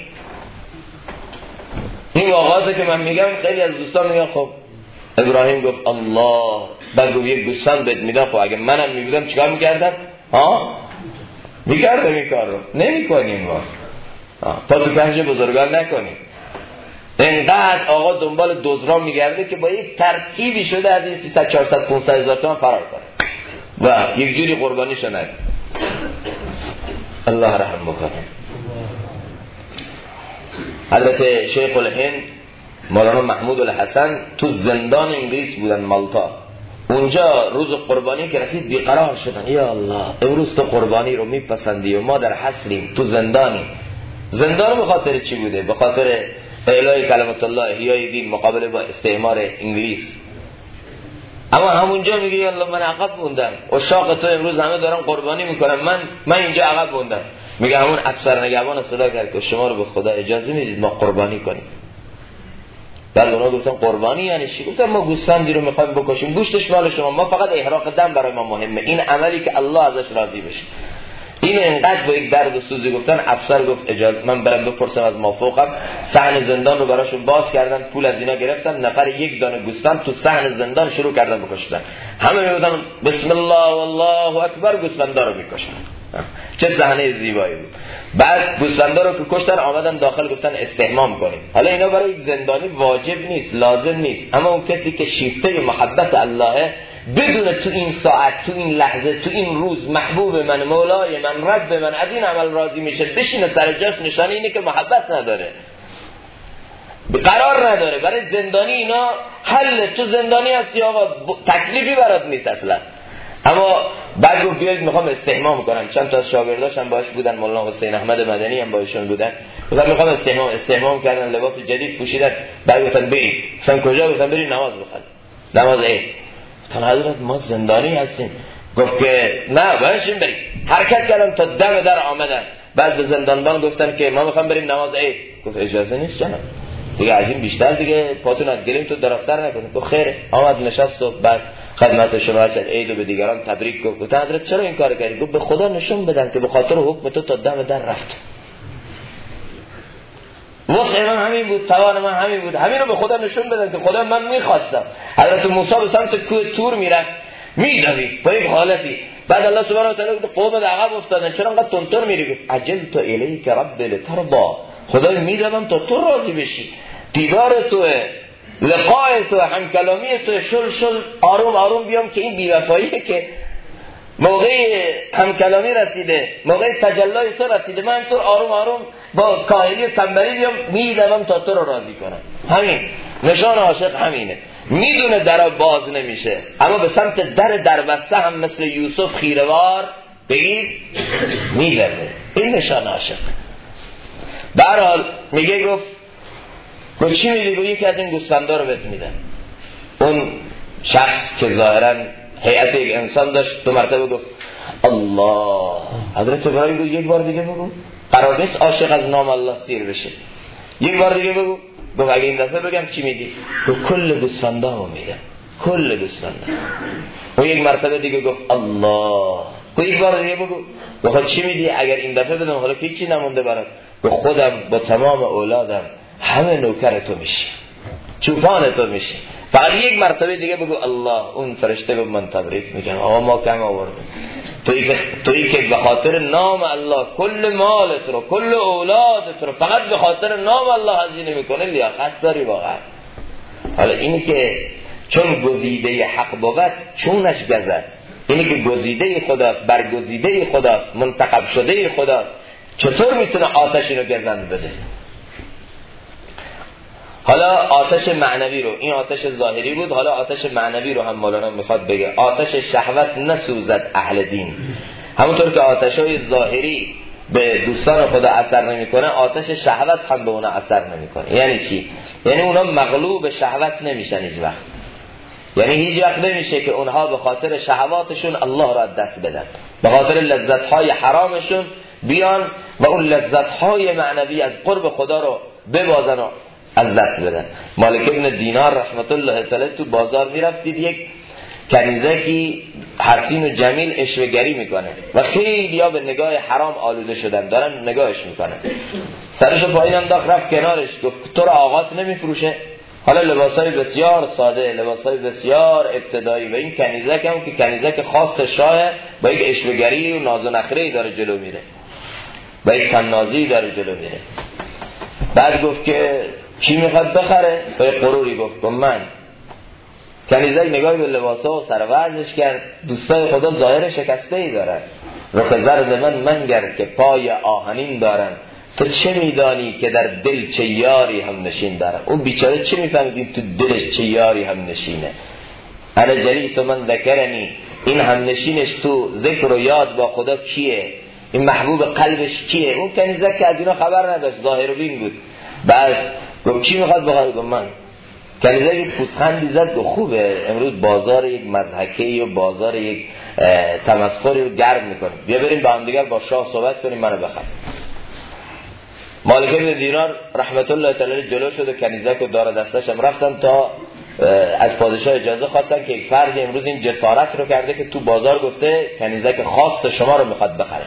این واقعاته که من میگم. خیلی از دوستان میگن خب ابراهیم گفت الله، بعد گفت یک گوسفند بهت میدم. خب اگه منم میبودم چیکار میکردم؟ میکردم این کار رو. نمیکنیم ما. تا تو کنج بزرگان نکنیم. اینقدر آقا دنبال دزران میگرده که با یک ترتیبی شده از این 300 400 500 هزار تومان فرار کنه و یک جوری قربانیشو نده. الله رحم بکنه. البته شیخ الهند مولانا محمود الحسن تو زندان انگلیس بودن، مالتا. اونجا روز قربانی که رسید بیقرار شدن. یا الله امروز تو قربانی رو میپسندی و ما در حصریم، تو زندانی. زندان به خاطر چی بوده؟ به خاطر اعلای کلمت الله، احیای دین مقابله با استعمار انگلیس. اما همونجا میگه یا الله من عقب موندم، عشاق تو امروز همه دارن قربانی میکنن، من اینجا عقب موندم. میگه همون افسر نگهبان صدا کرد که شما رو به خدا اجازه میدید ما قربانی کنیم؟ بعد اونا گفتن قربانی یعنی چی؟ گفتن ما گوسفندی رو میخوایم بکشیم، گوشتش مال شما، ما فقط احراق دم برای ما مهمه، این عملی که الله ازش راضی بشه. این انقدر با یک درد و سوزی گفتن. افسر گفت اجازه من برم بپرسم از مافوقم. صحن زندان رو براشون باز کردن، پول از اینا گرفتن، نفر یک دانه گوسفند تو صحن زندان شروع کردن بکشتن. همه میگفتن بسم الله والله اکبر، گوسفندا رو میکشن. چه صحنه زیبایی بود. بعد گوسفندا رو که کشتن آمدن داخل گفتن استحمام کنیم. حالا اینا برای یک زندانی واجب نیست، لازم نیست، اما اون کسی که شیفته محبت الله بدون تو این ساعت، تو این لحظه، تو این روز محبوب من، مولای من، رب من از این عمل راضی میشه، بشینه سر جاش، نشانه اینه که محبت نداره، قرار نداره. برای زندانی اینا حل. تو زندانی هستی آقا، تکلیفی برات نیست اصلا. اما بعد گفت بیاید میخوام استحمام کنم. چند تا از شاگرداش هم باش بودن، مولانا حسین احمد مدنی هم باشون بودن. گفتن میخوام استحمام کردن، لباس جدید پوشیدن. بعد گفتن بریم. مثلا کجا؟ گفتن بریم نماز بخونیم، نماز عید. گفتن حضرت ما زندانی هستیم. گفت که نه باشیم بریم. حرکت کردن تا دم در آمدن. بعد به زندانبان گفتن که ما میخوام بریم نماز عید. گفت اجازه نیست جناب، دیگه از این بیشتر دیگه پاتون از گلیم تو دراستر نکنید. گفت خیره. آمد نشست و بعد خدمت شما شد، عید و به دیگران تبریک گفت. حضرت چرا این کار کردی؟ گفت به خدا نشون بدم که به خاطر حکم تو تا دم در رفت. واسه من همین بود، توان من همین بود، همین رو به خدا نشون بدم که خدا من میخواستم. حضرت موسی به سمت کوه تور میرفت، میدوید با یک حالتی. بعد الله سبحانه و تعالی گفت قوم عقب افتادن، چرا انقدر تندتر میری؟ گفت عجلت الیک رب لترضى، خدای میدوم تا تو راضی بشی. دیدار توه، لقاء تو، هم کلامی تو، شل آروم آروم بیام که این بی‌وفاییه که موقع هم کلامی رسیده، موقع تجلی تو رسیده، من تو آروم آروم با کاهلی و تنبلی بیام میدوم تا تو رو راضی کنم. همین نشان عاشق همینه. میدونه در باز نمیشه اما به سمت در بسته هم مثل یوسف خیره‌وار بگید میدونه. این نشان عاشق. به هر حال میگه گفت چی میگه؟ یکی از این گوسفندا رو بهت میدم. اون شخص که ظاهرا هیئت یک انسان داشت 2 مرتبه گفت الله. حضرت ابراهیم گفت یک بار دیگه بگو. قرار نیست عاشق از نام الله سیر بشه. یک بار دیگه بگو. گفت اگه این دفعه بگم چی میدی؟ گفت کل گوسفندا رو میدم. کل گوسفندا. و یک مرتبه دیگه گفت الله. گفت یک بار دیگه بگو. گفت چی میدی؟ اگر این دفعه بدم حالا که هیچی نمونده برات. گفت خودم با تمام اولادم همه نوکر تو میشه، چوپان تو میشه. فقط یک مرتبه دیگه بگو الله. اون فرشته گفت من تبریک میگم آقا ما کم آوردیم. تویی که به خاطر نام الله کل مالت رو کل اولادت رو فقط به خاطر نام الله هزینه میکنه، لیاقت داری واقعا. حالا اینی که چون گزیده حق بود چونش گزد، اینی که گزیده خداست، برگزیده خداست، منتخب شده خداست، چطور میتونه آتش اینو گزند بده؟ حالا آتش معنوی رو، این آتش ظاهری بود، حالا آتش معنوی رو هم مولانا میخواد بگه. آتش شهوت نسوزد اهل دین. همونطور که آتشای ظاهری به دوستان خدا اثر نمیکنه، آتش شهوت هم به اونا اثر نمیکنه. یعنی چی؟ یعنی اونا مغلوب شهوت نمیشن هیچ وقت. یعنی هیچ وقت نمیشه که اونها به خاطر شهواتشون الله را دست بدن، به خاطر لذت‌های حرامشون بیان و اون لذت‌های معنوی از قرب خدا رو ببازن و از دست بدن. مالک ابن دینار رحمت الله تعالی تو بازار میرفتید، یک کنیزکی حسین و جمیل اشوه‌گری میکنه و خیلی ها به نگاه حرام آلوده شدن، دارن نگاهش میکنن. سرشو پایین انداخت رفت کنارش، گفت تو را آغاز نمیفروشه؟ حالا لباسای بسیار ساده، لباسای بسیار ابتدایی، و این کنیزک هم که کنیزک خاص شاه با یک اشوه‌گری و ناز و نخره‌ای داره جلو میره، با یک تنازی داره جلو میره. بعد گفت که چی میخواد بخره؟ به غروری گفت من. کنیزک نگاهی به لباسا و سرورزش کرد. دوستای خدا ظاهر شکسته ای دارن، رخ زرد من منگر که پای آهنین دارن، تو چه میدانی که در دل چه یاری هم نشین دارم. اون بیچاره چه میفهمید تو دلش چه یاری هم نشینه؟ انا جلیس من ذکرنی، این هم نشینش تو ذکر و یاد با خدا کیه؟ این محبوب قلبش کیه؟ اون کنیزک که از اینا خبر نداشت، ظاهر و بین بود. بعد گفت چی میخواد بخواد؟ گفت من. کنیزک یک پوزخندی زد، گفت خوبه امروز بازار یک مضحکه‌ای و بازار یک تمسخری رو گرم میکنیم، بیا بریم با هم دیگر با شاه صحبت کنیم منو بخر. مالک ابن دینار رحمت الله تعالی جلو شد و کنیزک رو دار دستش هم رفتن تا از پادشاه اجازه خواستن که یک فرد امروز این جسارت رو کرده که تو بازار گفته کنیزک خاص شما رو میخواد بخره.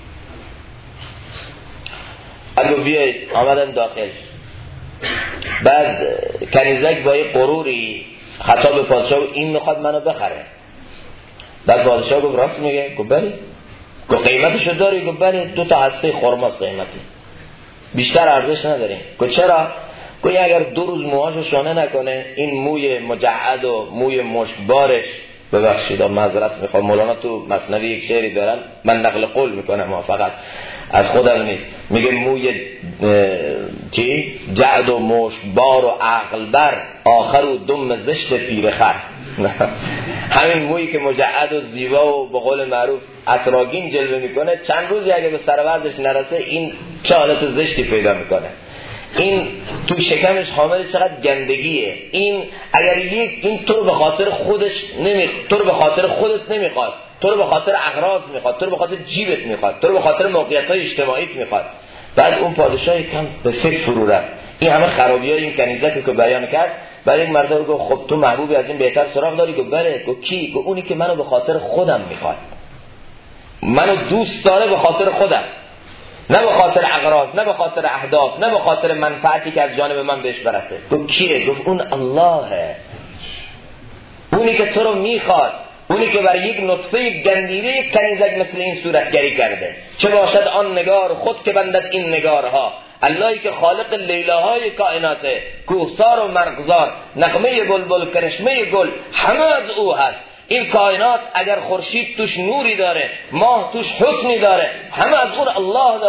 اگه بیایید آمدن داخل. بعد کنیزک با یه غروری خطاب پادشاه این میخواد منو بخره. بعد پادشاه گفت راست میگه؟ گفت بله. گفت قیمتشو داری؟ گفت بله، 2 تا هسته خرماست قیمتی، بیشتر ارزش نداریم. گفت چرا؟ گفت اگر 2 روز موهاشو شانه نکنه، این موی مجعد و موی مشکبارش، ببخشید معذرت میخوام، مولانا تو مثنوی یک شعری دارن، من نقل قول میکنم فقط از خودم نیست، میگه موی چی؟ جعد و مشکبار و عقل بر، آخر و دم زشت پیرخر. همین مویی که مجعد و زیبا و به قول معروف اتراگین جلوه میکنه، چند روزی اگه به سروردش نرسه این چه حالت زشتی پیدا میکنه. این تو شکمش حامل چقدر گندگیه. این اگر این تو رو به خاطر خودش تو رو به خاطر خودت نمیخواد، تو رو به خاطر اغراض میخواد، تو رو به خاطر جیبت میخواد، تو رو به خاطر موقعیت‌های اجتماعیت میخواد. بعد اون پادشاه کم به فکر فرو رفت، این همه خرابی‌های این کنیزک که بیان کرد. بعد یک مرتبه گفت خب تو محبوبی از این بهتر سراغ داری؟ گفت بله. گفت کی؟ گفت اونی که منو به خاطر خودم میخواد، منو دوست داره به خاطر خودم، نه به خاطر اغراض، نه به خاطر اهداف، نه به خاطر منفعتی که از جانب من بهش برسه. گفت کیه؟ گفت اون اللهه، اونی که تو رو میخواد، اونی که برای یک نطفه گندیده کنیزک مثل این صورتگری کرده. چه باشد آن نگار خود که بندد این نگارها، اللهی که خالق لیلاهای کائناته، کوهسار و مرغزار، نغمه بلبل، کرشمه گل، همه از او هست. این کائنات اگر خورشید توش نوری داره، ماه توش حسنی داره، همه از اون الله داره.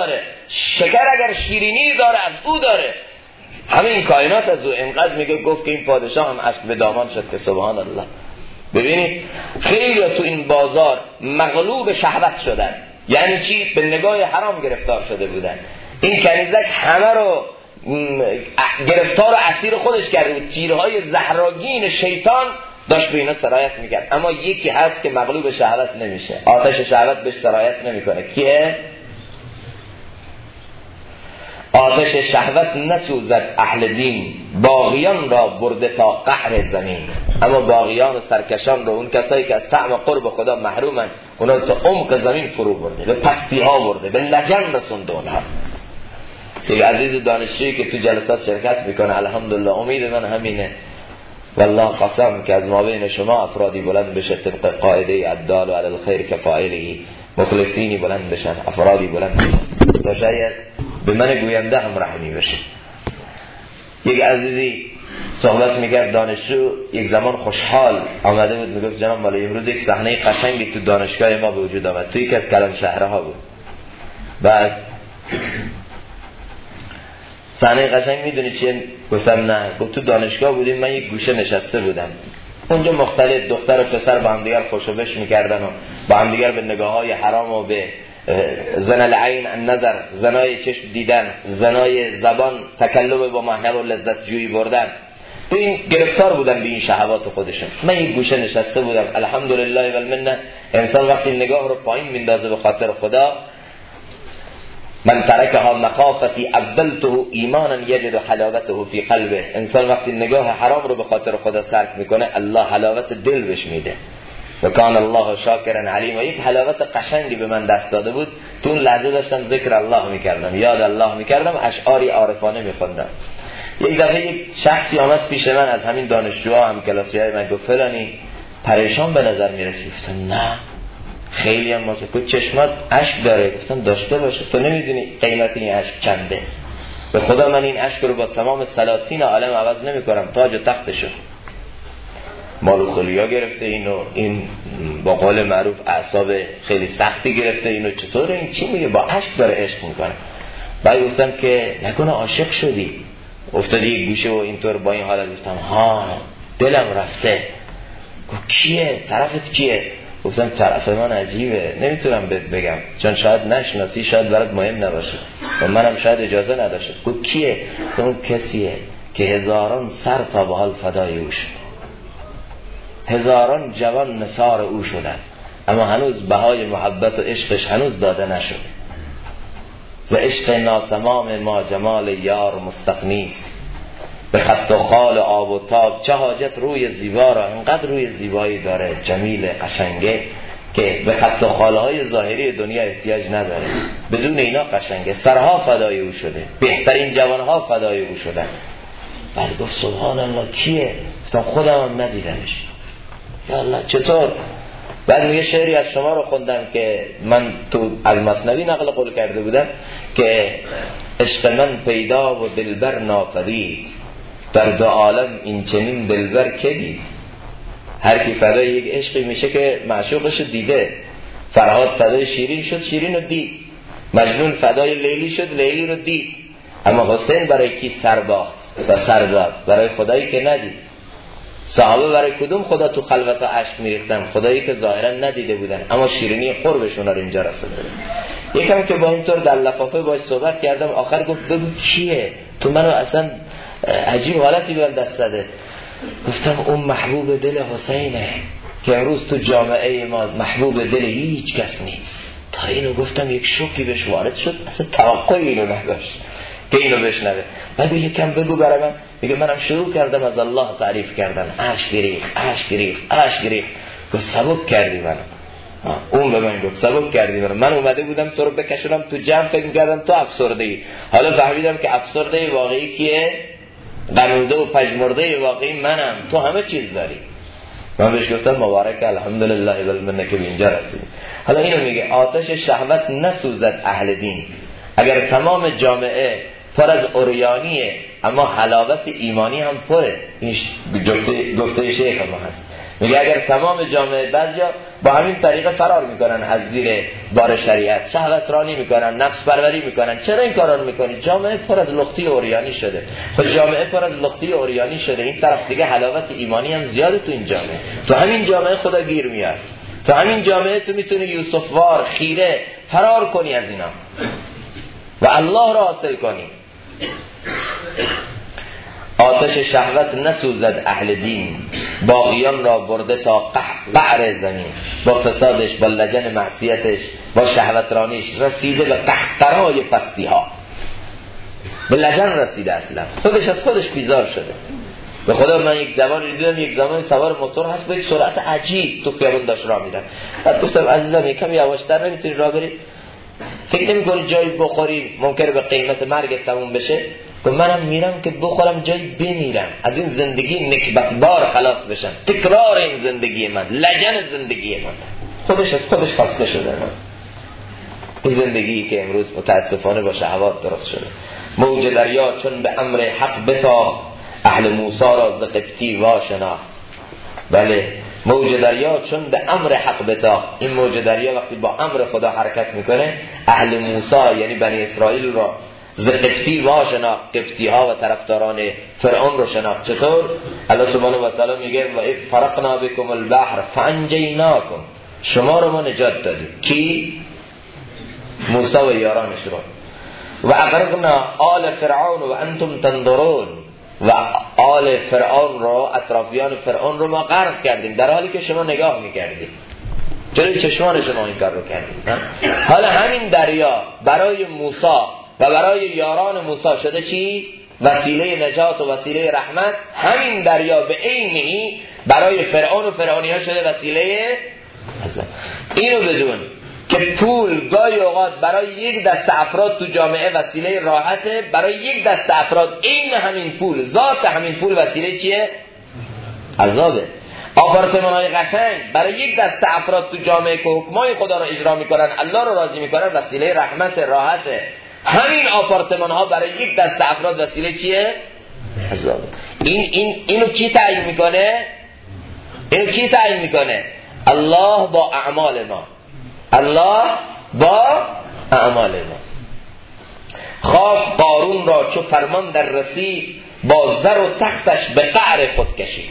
شکر اگر شیرینی داره از او داره، همین کائنات از او. اینقدر میگه گفت که این پادشاه هم اشک به دامان شد که سبحان الله. ببینید خیلی تو این بازار مغلوب شهوت شدن، یعنی چی؟ به نگاه حرام گرفتار شده بودن. این کنیزک همه رو گرفتار و اسیر خودش کرده بود، تیرهای زهراگین شیطان داشت به اینا سرایت میکرد. اما یکی هست که مغلوب شهوت نمیشه، آتش شهوت بهش سرایت نمیکنه. کیه؟ آتش شهوت نسوزد اهل دین، باغیان را برده تا قعر زمین. اما باغیان و سرکشان رو، اون کسایی که از طعم قرب خدا محرومن، اونا تا عمق زمین فرو برده، به پستی ها برده، به لجن رسونده اونها. یک عزیز دانشجویی که تو جلسات شرکت میکنه، الحمدلله امید من همینه، والله قسم که از ما بین شما افرادی بلند بشه طبق قاعده الدال علی الخیر کفاعله، مخلصینی بلند بشن، افرادی بلند بشن تا شاید به من گوینده هم رحمی بشه. یک عزیزی صحبت میکرد، دانشجو، یک زمان خوشحال آمده بود، میگفت جناب مولا امروز یک صحنه قشنگی تو دانشگاه ما به وجود آمد، تو یکی از کلان شهرها بود. بعد صحنه قشنگ میدونی چیه؟ گفتم نه. گفت تو دانشگاه بودیم، من یک گوشه نشسته بودم، اونجا مختلف دختر و پسر با هم دیگر خوش و بش میکردن و با هم دیگر به نگاه‌های حرام و به زن العین النظر، زنای چشم دیدن، زنای زبان تکلم با محرم و لذت جویی بردن، این گرفتار بودن به این شهوات خودشون. من یک گوشه نشسته بودم. الحمدلله و المنه، انسان وقتی نگاه رو پایین میندازه به خاطر خدا، من ترکها مخافتی ابدلته ایمانا یجد حلاوته فی قلبه. انسان وقتی نگاه حرام رو به خاطر خدا ترک میکنه، الله حلاوت دل بهش میده. و کان الله شاکرا علیم. و یک حلاوت قشنگی به من دست داده بود، تو اون لحظه داشتم ذکر الله میکردم، یاد الله میکردم، اشعاری عارفانه میخوندم. یک دفعه یک شخصی آمد پیش من از همین دانشجوها، هم کلاسیای من، گفت فلانی پریشان به نظر میرسی. گفتم نه خیلی هم ماسه. گفت چشمات اشک داره. گفتم داشته باشه، تو نمیدونی قیمت این اشک چنده. به خدا من این اشک رو با تمام سلاطین عالم عوض نمی کنم، تاج و تختشو. مال و خلیا گرفته اینو، این با قول معروف اعصاب خیلی سختی گرفته اینو. چطوره این؟ چی میگه؟ با اشک داره عشق میکنه. بعد گفتم که نکنه عاشق شدی افتادی یک گوشه و اینطور با این حالت؟ گفتم ها دلم رفته. گفت کیه؟ طرفت کیه؟ گفتم طرف من عجیبه، نمیتونم بهت بگم چون شاید نشناسی، شاید برات مهم نباشه و منم شاید اجازه نداشته. گفت کیه؟ اون کسیه که هزاران سر تا به حال فدای او شد، هزاران جوان نثار او شدن، اما هنوز بهای محبت و عشقش هنوز داده نشد. و عشق ناتمام ما جمال یار مستغنی، به خط و خال آب و تاب چه حاجت روی زیبا را. اینقدر روی زیبایی داره، جمیل قشنگه که به خط و خالهای ظاهری دنیا احتیاج نداره. بدون اینا قشنگه. سرها فدای او شده، بهترین جوانها فدای او شدن. بعد گفت سبحان الله کیه؟ گفتم خودم هم ندیدمش. یا الله چطور؟ بعد میگه شعری از شما رو خوندم که من تو از مثنوی نقل قول کرده بودم که عشق من پیدا و دلبر ناپدید، در دو عالم این چنین دلبر که دید. هر کی فدای یک عشقی میشه که معشوقش دیده. فرهاد فدای شیرین شد، شیرین رو دید. مجنون فدای لیلی شد، لیلی رو دید. اما حسین برای کی سر باخت و سر داد؟ برای خدایی که ندید. صحابه برای کدوم خدا تو خلوت و عشق میریختن؟ خدایی که ظاهرا ندیده بودن، اما شیرینی قربشون رو اینجا رسونده. یکم که با اینطور در لفافه باش صحبت کردم، آخر گفت بگو کیه؟ تو منو اصلا عجیب حالتی به دست داده. گفتم اون محبوب دل حسینه که امروز تو جامعه ما محبوب دل هیچ کس نیست. تا اینو گفتم یک شوکی بهش وارد شد، اصلا توقعی اینو نداشت که اینو بشنوه. بعد یکم بگو برای من. میگه منم شروع کردم از الله تعریف کردن، اشک گریخت. گفت سبک کردی منو. اون به من گفت سبک کردی منو. من اومده بودم تو رو بکشونم تو جمع، فکر می‌کردم تو افسرده‌ای، حالا فهمیدم که افسرده واقعی کیه؟ غنوده و پژمرده واقعی منم، تو همه چیز داری. من بهش گفتم مبارک الحمدلله والمنه که به اینجا رسیدی. حالا اینو میگه آتش شهوت نسوزد اهل دین. اگر تمام جامعه پر از عریانیه اما حلاوت ایمانی هم پره. این گفته شیخ ما هست. میگه اگر تمام جامعه، بعضیا با همین طریقه فرار میکنن از زیر بار شریعت، شهوت رانی میکنن، نفس پروری میکنن. چرا این کارا رو میکنی؟ جامعه پر از لختی اوریانی شده. خود جامعه پر از لختی اوریانی شده، این طرف دیگه حلاوت ایمانی هم زیاده تو این جامعه. تو همین جامعه خدا گیر میاد، تو همین جامعه تو میتونی یوسف وار خیره فرار کنی از اینا و الله را حاصل کنی. آتش شهوت نسوزد اهل دین، باقیان را برده تا قعر زمین. با فسادش، با لجن معصیتش، با شهوت رانیش رسیده به قهقرای پستی ها، به لجن رسیده. اصلا خودش از خودش بیزار شده. به خدا من یک جوانی دیدم، یک زمانی سوار موتور هست با یک سرعت عجیب تو خیابون داشت راه میره. بعد گفتم عزیزم یکم یواشتر نمیتونی راه بری؟ فکر نمی‌کنی جایی بخوری ممکنه به قیمت مرگ تموم بشه؟ که منم میرم که بخورم جایی بمیرم، از این زندگی نکبتبار خلاص بشم. تکرار این زندگی من، لجن زندگی من. خودش از خودش خسته شده. این زندگی که امروز متاسفانه با شهوات درست شده. موج دریا چون به امر حق بتا، اهل موسی را ز قبطی واشنا. بله، موج دریا چون به امر حق بتا، این موج دریا وقتی با امر خدا حرکت میکنه، اهل موسی یعنی بنی اسرائیل را ز قبطی واشنا، قبطی ها و طرفداران فرعون رو شناخت. چطور؟ الله سبحانه و تعالی میگه و اذ فرقنا بكم البحر فانجیناکم، شما رو ما نجات دادیم. کی؟ موسی و یارانش رو. و اغرقنا آل فرعون و انتم تنظرون، و آل فرعون رو، اطرافیان فرعون رو ما غرق کردیم در حالی که شما نگاه میکردید. جلوی چشمان شما این کار رو کردیم. حالا همین دریا برای موسی و برای یاران موسی شده چی؟ وسیله نجات و وسیله رحمت. همین دریا به عینی برای فرعون و فرعونی ها شده وسیله عذاب. اینو بدون که پول گاهی اوقات برای یک دست افراد تو جامعه وسیله راحته، برای یک دست افراد این همین پول، ذات همین پول وسیله چیه؟ عذابه. آپارتمان‌های قشنگ برای یک دست افراد تو جامعه که حکمای خدا رو اجرا میکنن، الله رو راضی میکنن، وسیله رحمت، راحته. همین آپارتمان ها برای یک دست افراد وسیله چیه؟ عذاب. اینو کی تعیین میکنه؟ اینو کی تعیین میکنه؟ الله با اعمال ما. الله با اعمال ما. خواست قارون را چو فرمان در رسید، با زر و تختش به قعر خود کشید.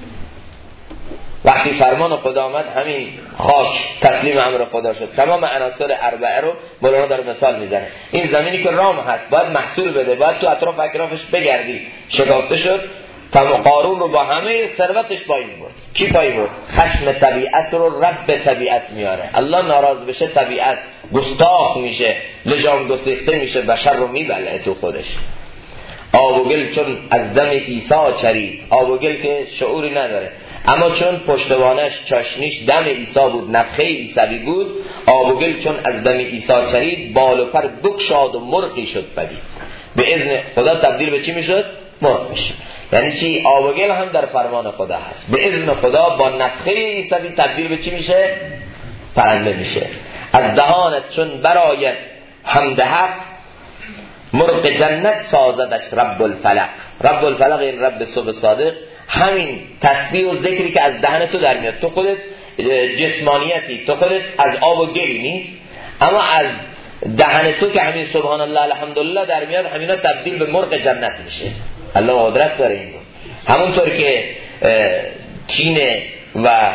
وقتی فرمان خدا آمد همین خاک تسلیم امر خدا شد. تمام عناصر اربعه رو مولانا داره مثال میزنه. این زمینی که رام هست باید محصول بده، باید تو اطراف اکرافش بگردی. شکافته شد، قارون رو با همه ثروتش پایین برد. کی پایین برد؟ خشم طبیعت رو رب طبیعت میاره. الله ناراض بشه طبیعت گستاخ میشه، لجام گسیخته میشه، بشر رو میبلعه تو خودش. آب و گل چون از دم عیسی چرید. آب و گل که شعوری نداره، اما چون پشتوانش چاشنیش دم عیسی بود، نفخه عیسی بود، آب و گل چون از دم عیسی چرید، بال و پر بگشاد و مرغی شد پدید. به اذن خدا تبدیل به چی میشد؟ مرغ میشه. یعنی چی؟ آب و گل هم در فرمان خدا هست. به اذن خدا با نفخه عیسی تبدیل به چی میشه؟ پرنده میشه. از دهانت چون براید حمد حق، مرغ جنت سازدش رب الفلق. رب الفلق این رب صبح صادق، همین تسبیح و ذکری که از دهن تو در میاد. تو خودت جسمانیتی، تو خودت از آب و گلی نیست، اما از دهن تو که همین سبحان الله الحمدلله در میاد، همینا تبدیل به مرغ جنت میشه. الله قدرت داره این. همونطور که تین و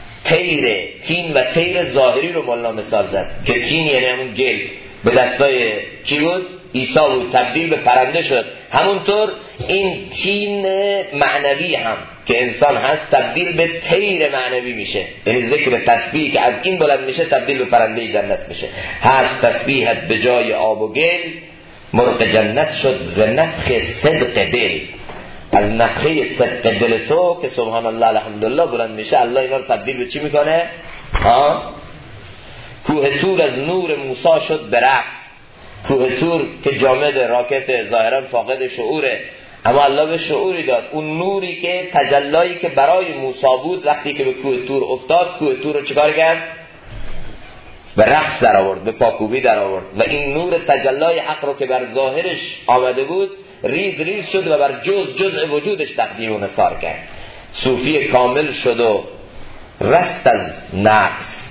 تیر ظاهری رو مولانا مثال زد که تین یعنی همون گل به دستای کی بود؟ عیسی بود، تبدیل به پرنده شد. همونطور این تین معنوی هم که انسان هست تبدیل به طیر معنوی میشه. یعنی ذکر تسبیح که از این بلند میشه تبدیل به پرنده جنت میشه. هست تسبیحت به جای آب و گل، مرغ جنت شد ز نفخ صدق دل. از نفخه صدق دل تو که سبحان الله الحمدلله بلند میشه، الله اینا رو تبدیل به چی میکنه؟ کوه طور از نور موسی شد به رقص. کوه طور که جامد، راکت، ظاهرا فاقد شعوره، اما الله به شعوری داد. اون نوری که تجلایی که برای موسی بود وقتی که به کوه طور افتاد، کوه طور رو چیکار کرد؟ به رقص در آورد، به پاکوبی در آورد. و این نور تجلای حق رو که بر ظاهرش آمده بود ریز شد و بر جزء وجودش تقدیم و نثار کرد. صوفی کامل شد و رست از نقص.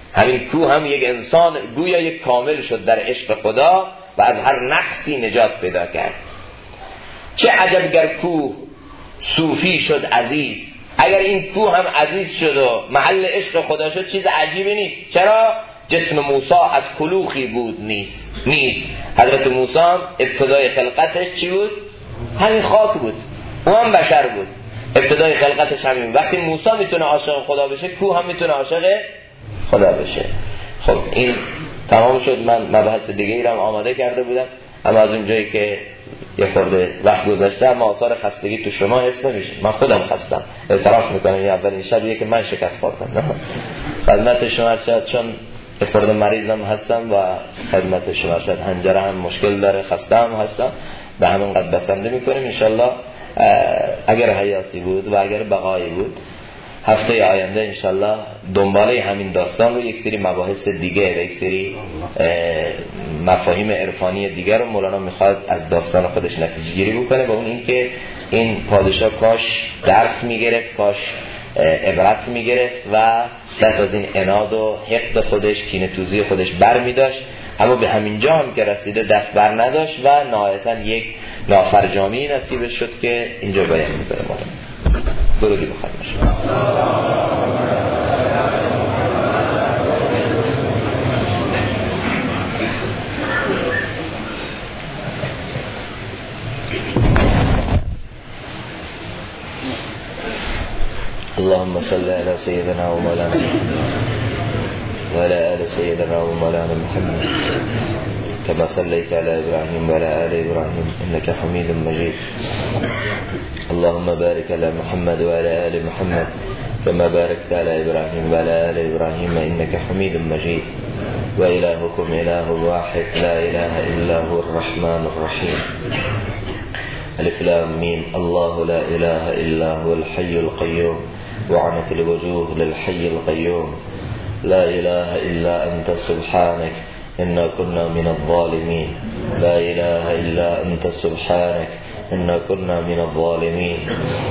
همین کوه هم یک انسان گویا یک کامل شد در عشق خدا و از هر نقصی نجات پیدا کرد. چه عجب گر کوه صوفی شد عزیز. اگر این کوه هم عزیز شد و محل عشق خدا شد چیز عجیبی نیست. چرا؟ جسم موسی از کلوخی بود نیست. حضرت موسی ابتدای خلقتش چی بود؟ همین خاک بود، او هم بشر بود، ابتدای خلقتش همین. وقتی موسی میتونه عاشق خدا بشه، کوه هم میتونه عاشق خدا بشه. خب این تمام شد. من مبحث دیگه ای رو آماده کرده بودم، اما از اونجایی که یه خورده وقت گذشته اما آثار خستگی تو شما حس نمیشه. من خودم خستم، اعتراف میکنم این اولین شبیه که من شکست خوردم. خدمت شما شد، چون یه خورده مریضم هستم و خدمت شما شد، حنجره هم مشکل داره، خستم هستم، به همین قد بسنده میکنیم انشالله. اگر حیاتی بود و اگر بقایی بود هفته آینده انشالله دنباله همین داستان رو، یک سری مباحث دیگه و یک سری مفاهیم عرفانی دیگر رو مولانا میخواد از داستان خودش نتیجه گیری بکنه، و اون این که این پادشاه کاش درس میگرفت، کاش عبرت میگرفت و دست از این عناد و حقد خودش، کینه توزی خودش بر میداشت، اما به همین جا هم که رسیده دست بر نداشت و نهایتا یک نافرجامی نصیبش شد که اینجا بیان میکنه مولانا. درودی بخواهیم. اللهم صل على سيدنا ومولانا وعلى آل سيدنا ومولانا محمد كما صليت على إبراهيم وعلى آل إبراهيم إنك حميد مجيد. اللهم بارك على محمد وعلى آل محمد كما باركت على إبراهيم وعلى آل إبراهيم إنك حميد مجيد. وإلهكم إله واحد لا إله إلا هو الرحمن الرحيم. ألف لام ميم. الله لا إله إلا هو الحي القيوم وعنت الوجوه للحي القيوم. لا إله إلا أنت سبحانك إنا كنا من الظالمين. لا إله إلا أنت سبحانك إنا كنا من الظالمين.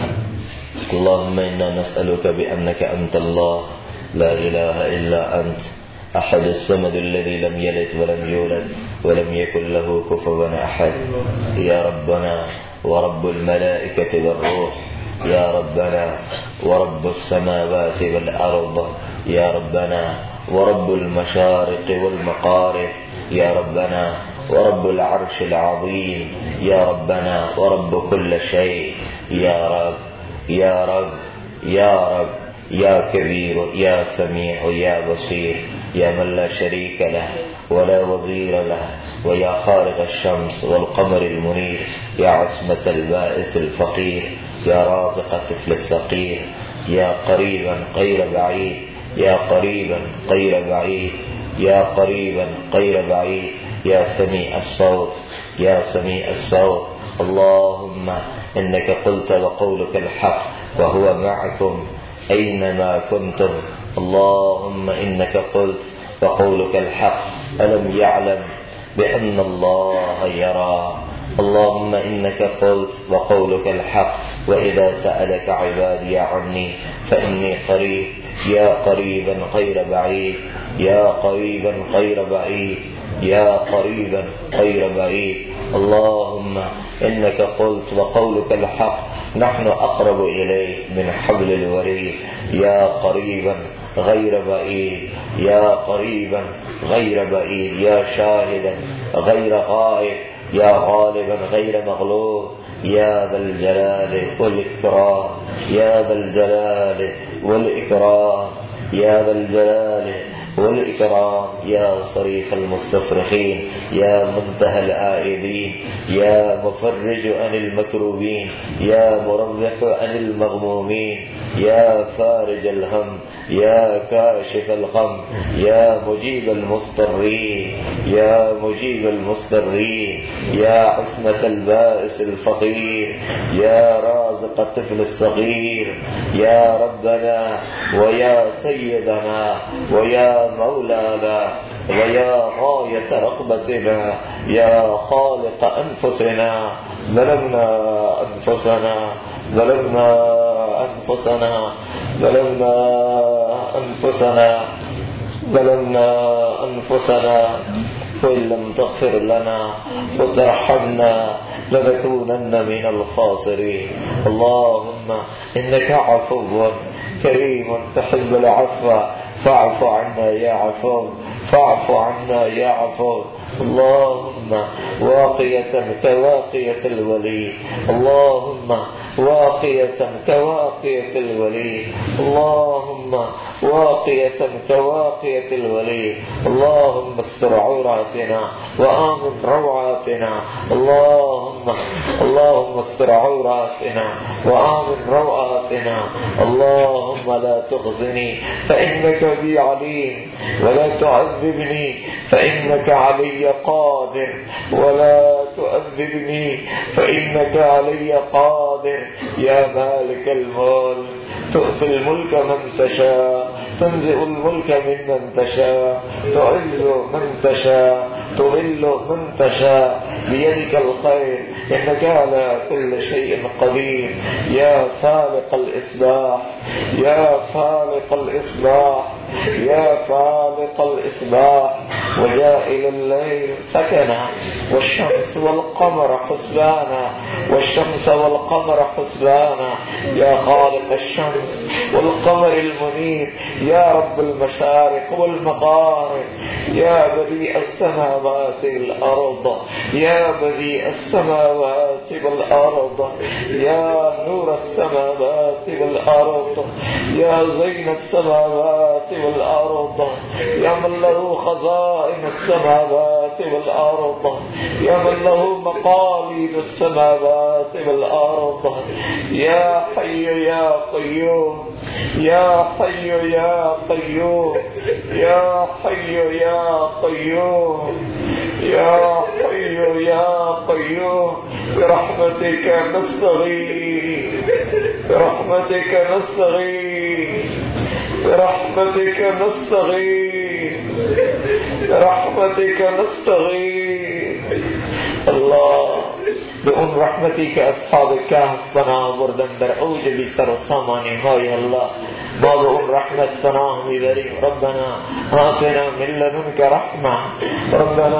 اللهم إنا نسألك بأنك أنت الله لا إله إلا أنت أحد الصمد الذي لم يلد ولم يولد ولم يكن له كفوا أحد. يا ربنا ورب الملائكة والروح، يا ربنا ورب السماوات والأرض، يا ربنا ورب المشارق والمغارب، يا ربنا ورب العرش العظيم، يا ربنا ورب كل شيء. يا رب يا رب يا رب يا كبير يا سميع يا بصير، يا من لا شريك له ولا وزير له، ويا خالق الشمس والقمر المنير، يا عصمة البائس الفقير، يا رازق الطفل الصغير، يا قريبا غير بعيد، يا قريبا غير بعيد، يا قريبا غير بعيد، يا سميع الصوت يا سميع الصوت. اللهم إنك قلت وقولك الحق وهو معكم أينما كنتم. اللهم إنك قلت وقولك الحق ألم يعلم بأن الله يرى. اللهم إنك قلت وقولك الحق وإذا سألك عبادي عني فإني قريب. يا قريبا غير بعيد، يا قريبا غير بعيد، يا قريبا غير بعيد. اللهم إنك قلت وقولك الحق نحن أقرب إليه من حبل الوريد. يا قريبا غير بعيد، يا قريبا غير بعيد، يا شاهدا غير غائب، يا غالبا غير مغلوب، يا ذا الجلال والإكرام، يا ذا الجلال والإكرام، يا ذا الجلال والإكرام، يا صريخ المستصرخين، يا منتهى الآئبين، يا مفرج عن المكروبين، يا مرفع عن المغمومين، يا فارج الهم، يا كاشف الغم، يا مجيب المضطرين، يا مجيب المضطرين، يا عصمة البائس الفقير، يا رازق الطفل الصغير، يا ربنا ويا سيدنا ويا مولانا ويا غاية رغبتنا، يا خالق أنفسنا. ظلمنا أنفسنا، ظلمنا أنفسنا، ظلمنا أنفسنا، ظلمنا أنفسنا وإن لم تغفر لنا وترحمنا لنكونن من الخاسرين. اللهم إنك عفو كريم تحب العفو فاعف عنا يا عفو، فاعف عنا يا عفو. اللهم واقية كواقية الولي، اللهم واقية كواقية الولي، اللهم واقية كواقية الولي. اللهم استر عوراتنا وآمن روعاتنا، اللهم استر عوراتنا وآمن روعاتنا. اللهم لا تخزني فإنك بي عليم، ولا تعذبني فإنك علي قادر، ولا تؤذبني فإنك علي قادر. يا مالك الملك تؤتي الملك من تشاء، تنزع الملك ممن تشاء، تعز من تشاء، تضل من تشاء، بيدك الخير، إنك على كل شيء قدير. يا خالق الإصباح، يا خالق الإصباح، يا خالق الإصباح، وجائل الليل سكنا والشمس والقمر حسبانا، والشمس والقمر حسبانا. يا خالق الشمس والقمر المنير، يا رب المشارق والمغارب، يا بديع السماوات والأرض، يا بديع السماوات والأرض، يا نور السماوات والأرض، يا زين السماوات والأرض، يا من له خزائن السماوات والأرض، يا من له مقاليد السماوات والأرض. يا حي يا قيوم، يا حي يا قيوم، يا حي يا قيوم، يا حي يا قيوم. برحمتك نستغيث، برحمتك نستغيث، برحمتك نستغيث، برحمتك نستغيث. الله بأن رحمتك أصحاب الكهف پناه بردن در اوج بی سر و سامانی های الله. ما بأن رحمت پناه میبریم. ربنا آتنا من لدنك رحمة، ربنا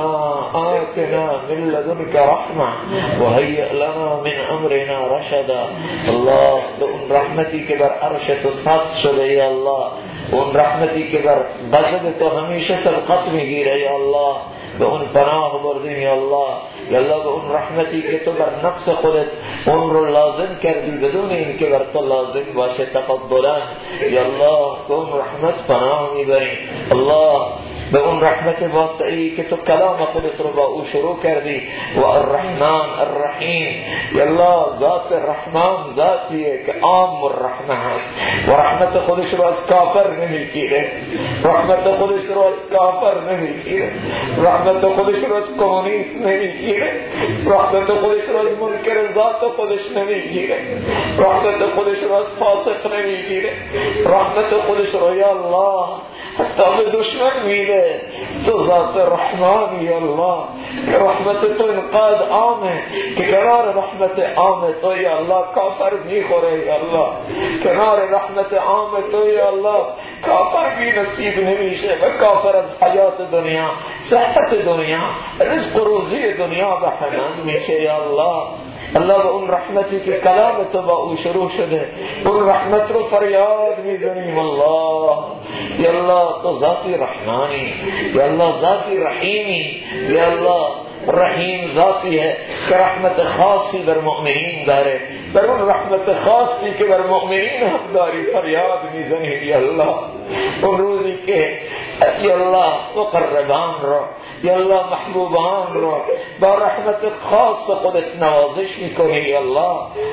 آتنا من لدنك رحمة وهيئ لنا من امرنا رشدا. الله بأن رحمتی که بر عرش تو سطح شده یا الله، اون رحمتی که بر غضب تو همیشه سبقت میگیره یا الله، به اون پناه بردیم یا الله. یا الله به اون رحمتی که تو بر نفس خودت اون رو لازم کردی بدون این که بر تو لازم باشه تفضلا، یا الله به اون رحمت پناه میبریم. الله به اون رحمت واسعی که تو کلام خودت رو با او شروع کردی، و الرحمن الرحیم. یا الله ذات الرحمن ذاتیه که عام الرحمه هست و رحمت خودش رو از کافر نمیگیره، رحمت خودش رو از کافر نمیگیره، رحمت خودش رو از کمونیست نمیگیره، رحمت خودش رو از منکر ذات خودش نمیگیره، رحمت خودش رو از فاسق نمیگیره، رحمت خودش رو یا الله حتی به دشمن میده. تو ذات رحمانی یا الله که رحمت تو انقدر عامه که کنار رحمت عام تو یا الله کافر میخوره یا الله، کنار رحمت عام تو یا الله کافر بی نصیب نمیشه و کافر از حیات دنیا، صحت دنیا، رزق روزی دنیا بحنان میشه یا الله. الله به اون رحمتی که کلام تو با او شروع شده اون رحمت رو فریاد میزنیم. الله یا الله تو ذاتی رحمانی، یا الله ذاتی رحیمی، یا الله رحیم ذاتی ہے کہ رحمت خاصی بر مؤمنین داره، بر اون رحمت خاصی که بر مؤمنین حق داری فریاد میزنیم یا الله. اون روزی که یا الله مقربان رو، یا الله محبوبان رو با رحمت خاص خودت نوازش میکنی یا الله.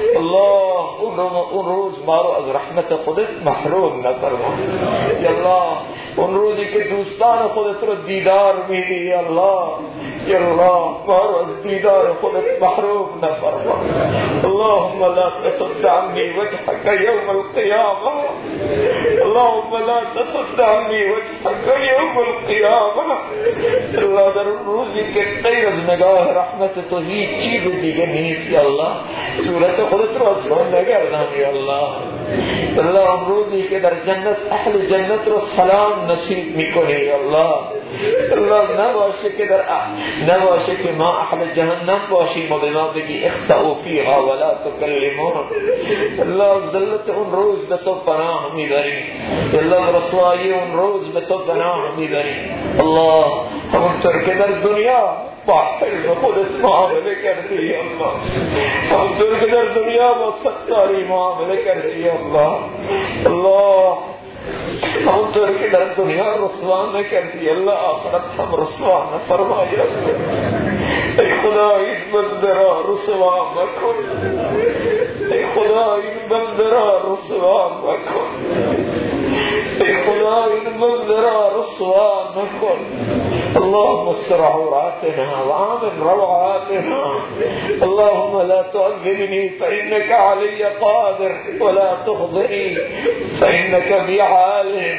الله اون روز ما رو از رحمت خودت محروم نفرما یا الله. اون روزی که دوستان خودت رو دیدار میدی یا الله، یا الله ما رو از دیدار خودت محروم نفرما. اللهم لا تصد عني وجهك يوم القيامة، اللهم لا تصد عني وجهك يوم القيامة. الله در روزی که غیر از نگاه رحمت تو هیچ چیز دیگه نیست یا الله، صورت خودت رو آسمان نگردم یا الله. الله امروزی که در جنت اهل جنت رو سلام نصیب میکنی یا الله. الله نباشه که ما اهل جهنم باشیم و به ما بگی اخطئوا فیها ولا تکلمون. الله ذلت اون روز به تو پناه میبریم. الله رسوایی اون روز به تو پناه میبریم. الله همونطور که در دنیا با حلم خودت معامله کردی یا الله، همونطور که در دنیا با ستاری معامله کردی یا الله. الله همونطور که در دنیا رسوا نکردی الله، آخرت هم رسوا نفرمای. ای خدا این بنده را رسوا مکن، ای خدا این بنده را رسوا مکن، ای خدا این بنده را رسوا مکن. اللهم استر عوراتنا وآمن روعاتنا. اللهم لا تعذبني فإنك علي قادر ولا تخزني فإنك بي عالم.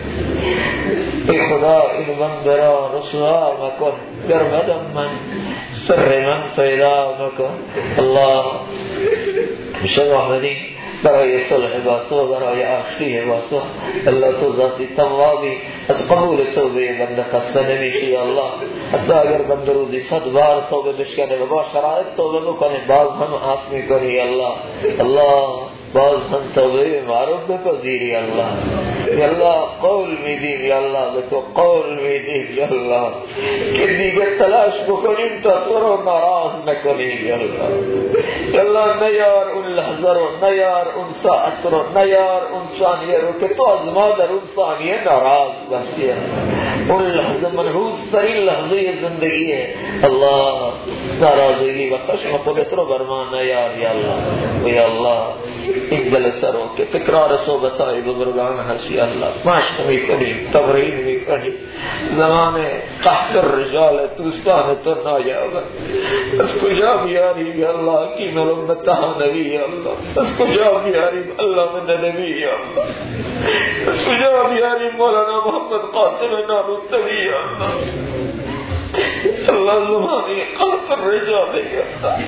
ای خدا این بنده را رسوا مکن، در بدن من سر من پیدا مکن. الله شب احمدی برای صلح با تو، برای آخری با تو. الله تو ذاتی توابی، از قبول توبه بنده خسته نمیشی الله. حتی اگر بنده روزی 100 بار توبه بشکنه و با شرایط توبه بکنه باز هم عفو میکنی الله. الله باز هم توبه معروف بپذیری الله. یا الله قول میدیم یا الله، به تو قول میدیم یا الله که دیگه تلاش بکنیم تا تو رو ناراض نکنیم یا الله. یا الله نیار اون لحظه رو، نیار اون ساعت رو، نیار اون ثانیه رو که تو از ما در اون ثانیه ناراض باشی. اون لحظه منحوس ترین لحظه زندگیه الله. ناراضگی و خشم خودت رو بر ما نیار یا الله. و یا الله این جلسه رو که تکرار صحبتای بزرگان هستی الله مشق میکنیم، تمرین میکنیم. زمان قحط الرجال دوستان تو نایاب، از کجا بیاریم یا الله کی من امتها نبی یا الله، از کجا بیاریم الله من نبی یا الله، از کجا بیاریم مولانا محمد قاسم نانوتوی یا الله. الله زمانی قحط الرجال یا الله.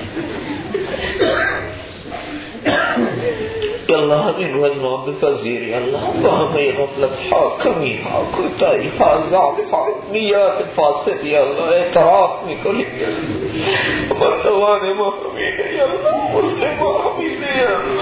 یا الله همین وزن ما بپذیری الله. با همه غفلت ها، کمی ها، کوتاهی ها، ضعف ها، نیات فاسد یا الله اعتراف میکنیم یا الله. مرتوان ما همینه یا الله، مسلم ما همینه یا الله.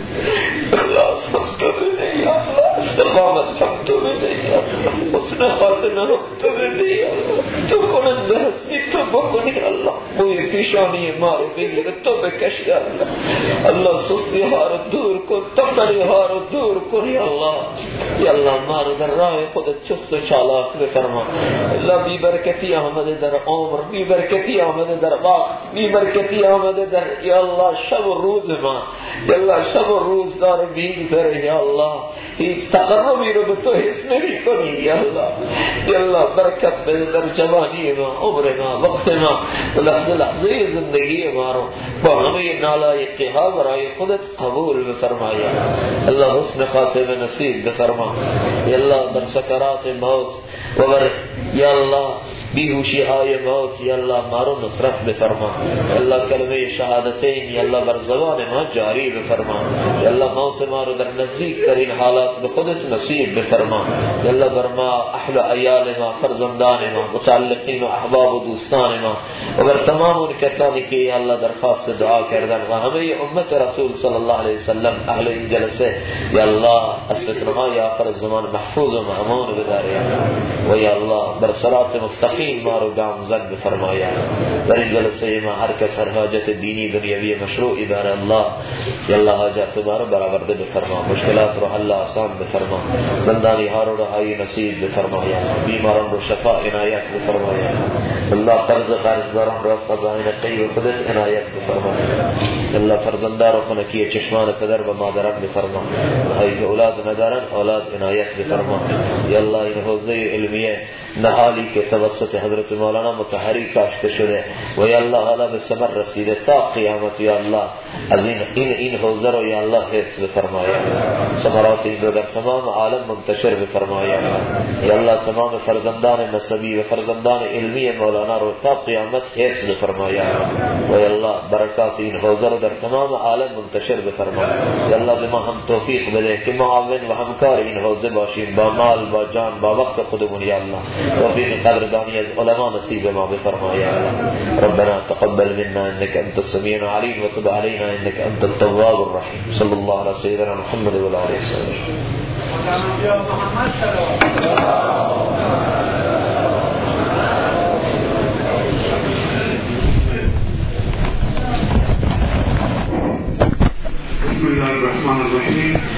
اخلاص هم تو بده یا الله، استقامت هم تو بده یا الله، حسن خاتمه هم تو بده یا الله. تو کننده هستی، تو بکنی الله. موی پیشانی ما رو بگیر، تو بکش یا الله. الله سستی ها رو دور کن، تنبلی ها رو دور کن یا الله. یا الله ما رو در راه خودت چست و چالاک بفرما. الله بی برکتی آمده در عمر، بی برکتی آمده در وقت، بی برکتی آمده در یا الله شب و روز ما. یا الله شب و روز داره میگذره یا الله، هیچ تقربی رو به تو حس نمی کنی یا الله. یا الله برکت بده در جوانی ما، عمر ما، وقت ما و لحظه زندگی ما رو با همه نالایقی ها برای خودت قبول بفرمایا. الله حسن خاتمه نصیب بفرما. یا الله در سکرات موت و بر یا الله بیهوشی های موت یا الله ما رو نصرت بفرما. یا الله کلمه شهادتین یا الله بر زبان ما جاری بفرما. یا الله موت ما رو در نزدیک ترین حالات به خودت نصیب بفرما. یا الله بر ما اهل و عیال ما، فرزندان ما، متعلقین و احباب و دوستان ما و بر تمام اون کسانی که یا الله درخواست دعا کردن و همه امت رسول صلی الله علیه وسلم اهل این جلسه یا الله از فتنه‌های آخر الزمان محفوظ و مأمون بدار یا الله. و یا الله بر صراط مستقیم ما رو گامزن بفرمایا. در این جلسه ما هر کس هر حاجت دینی دنیوی مشروعی داره الله یا الله حاجت ما رو برآورده بفرما، مشکلات رو حل آسان بفرما، زندانی ها رو رهایی نصیب بفرمایا، بیماران رو شفا عنایت بفرمایا. الله قرضداران رو قضاین غیب خودت عنایت بفرمایا. الله فرزندان رو خنکی چشمان پدر و مادران بفرما، هایی که اولاد ندارن اولاد عنایت بفرما. یا الله این حوزه علمیه نهالی که توسط حضرت مولانا مطهری کاشته شده و یا الله حالا به ثمر رسیده تا قیامت یا الله از این حوزه رو یا الله حفظ بفرمای، ثمرات این رو در تمام عالم منتشر بفرمای یا الله. تمام فرزندان نسبی و فرزندان علمی مولانا رو تا قیامت حفظ بفرمای و یا الله برکات این حوزه رو در تمام عالم منتشر بفرمای یا الله. به ما هم توفیق بده که معاون و همکار این حوزه باشیم، با مال، با جان، با وقت خودمون یا الله. توفیق قدردانی از علما نصیب ما بفرمای یا الله. ربنا تقبل منا انك انت السميع العليم وتب علينا انك انت التواب الرحيم. صلى الله على سيدنا محمد وعلى اله وصحبه. بسم الله الرحمن الرحيم.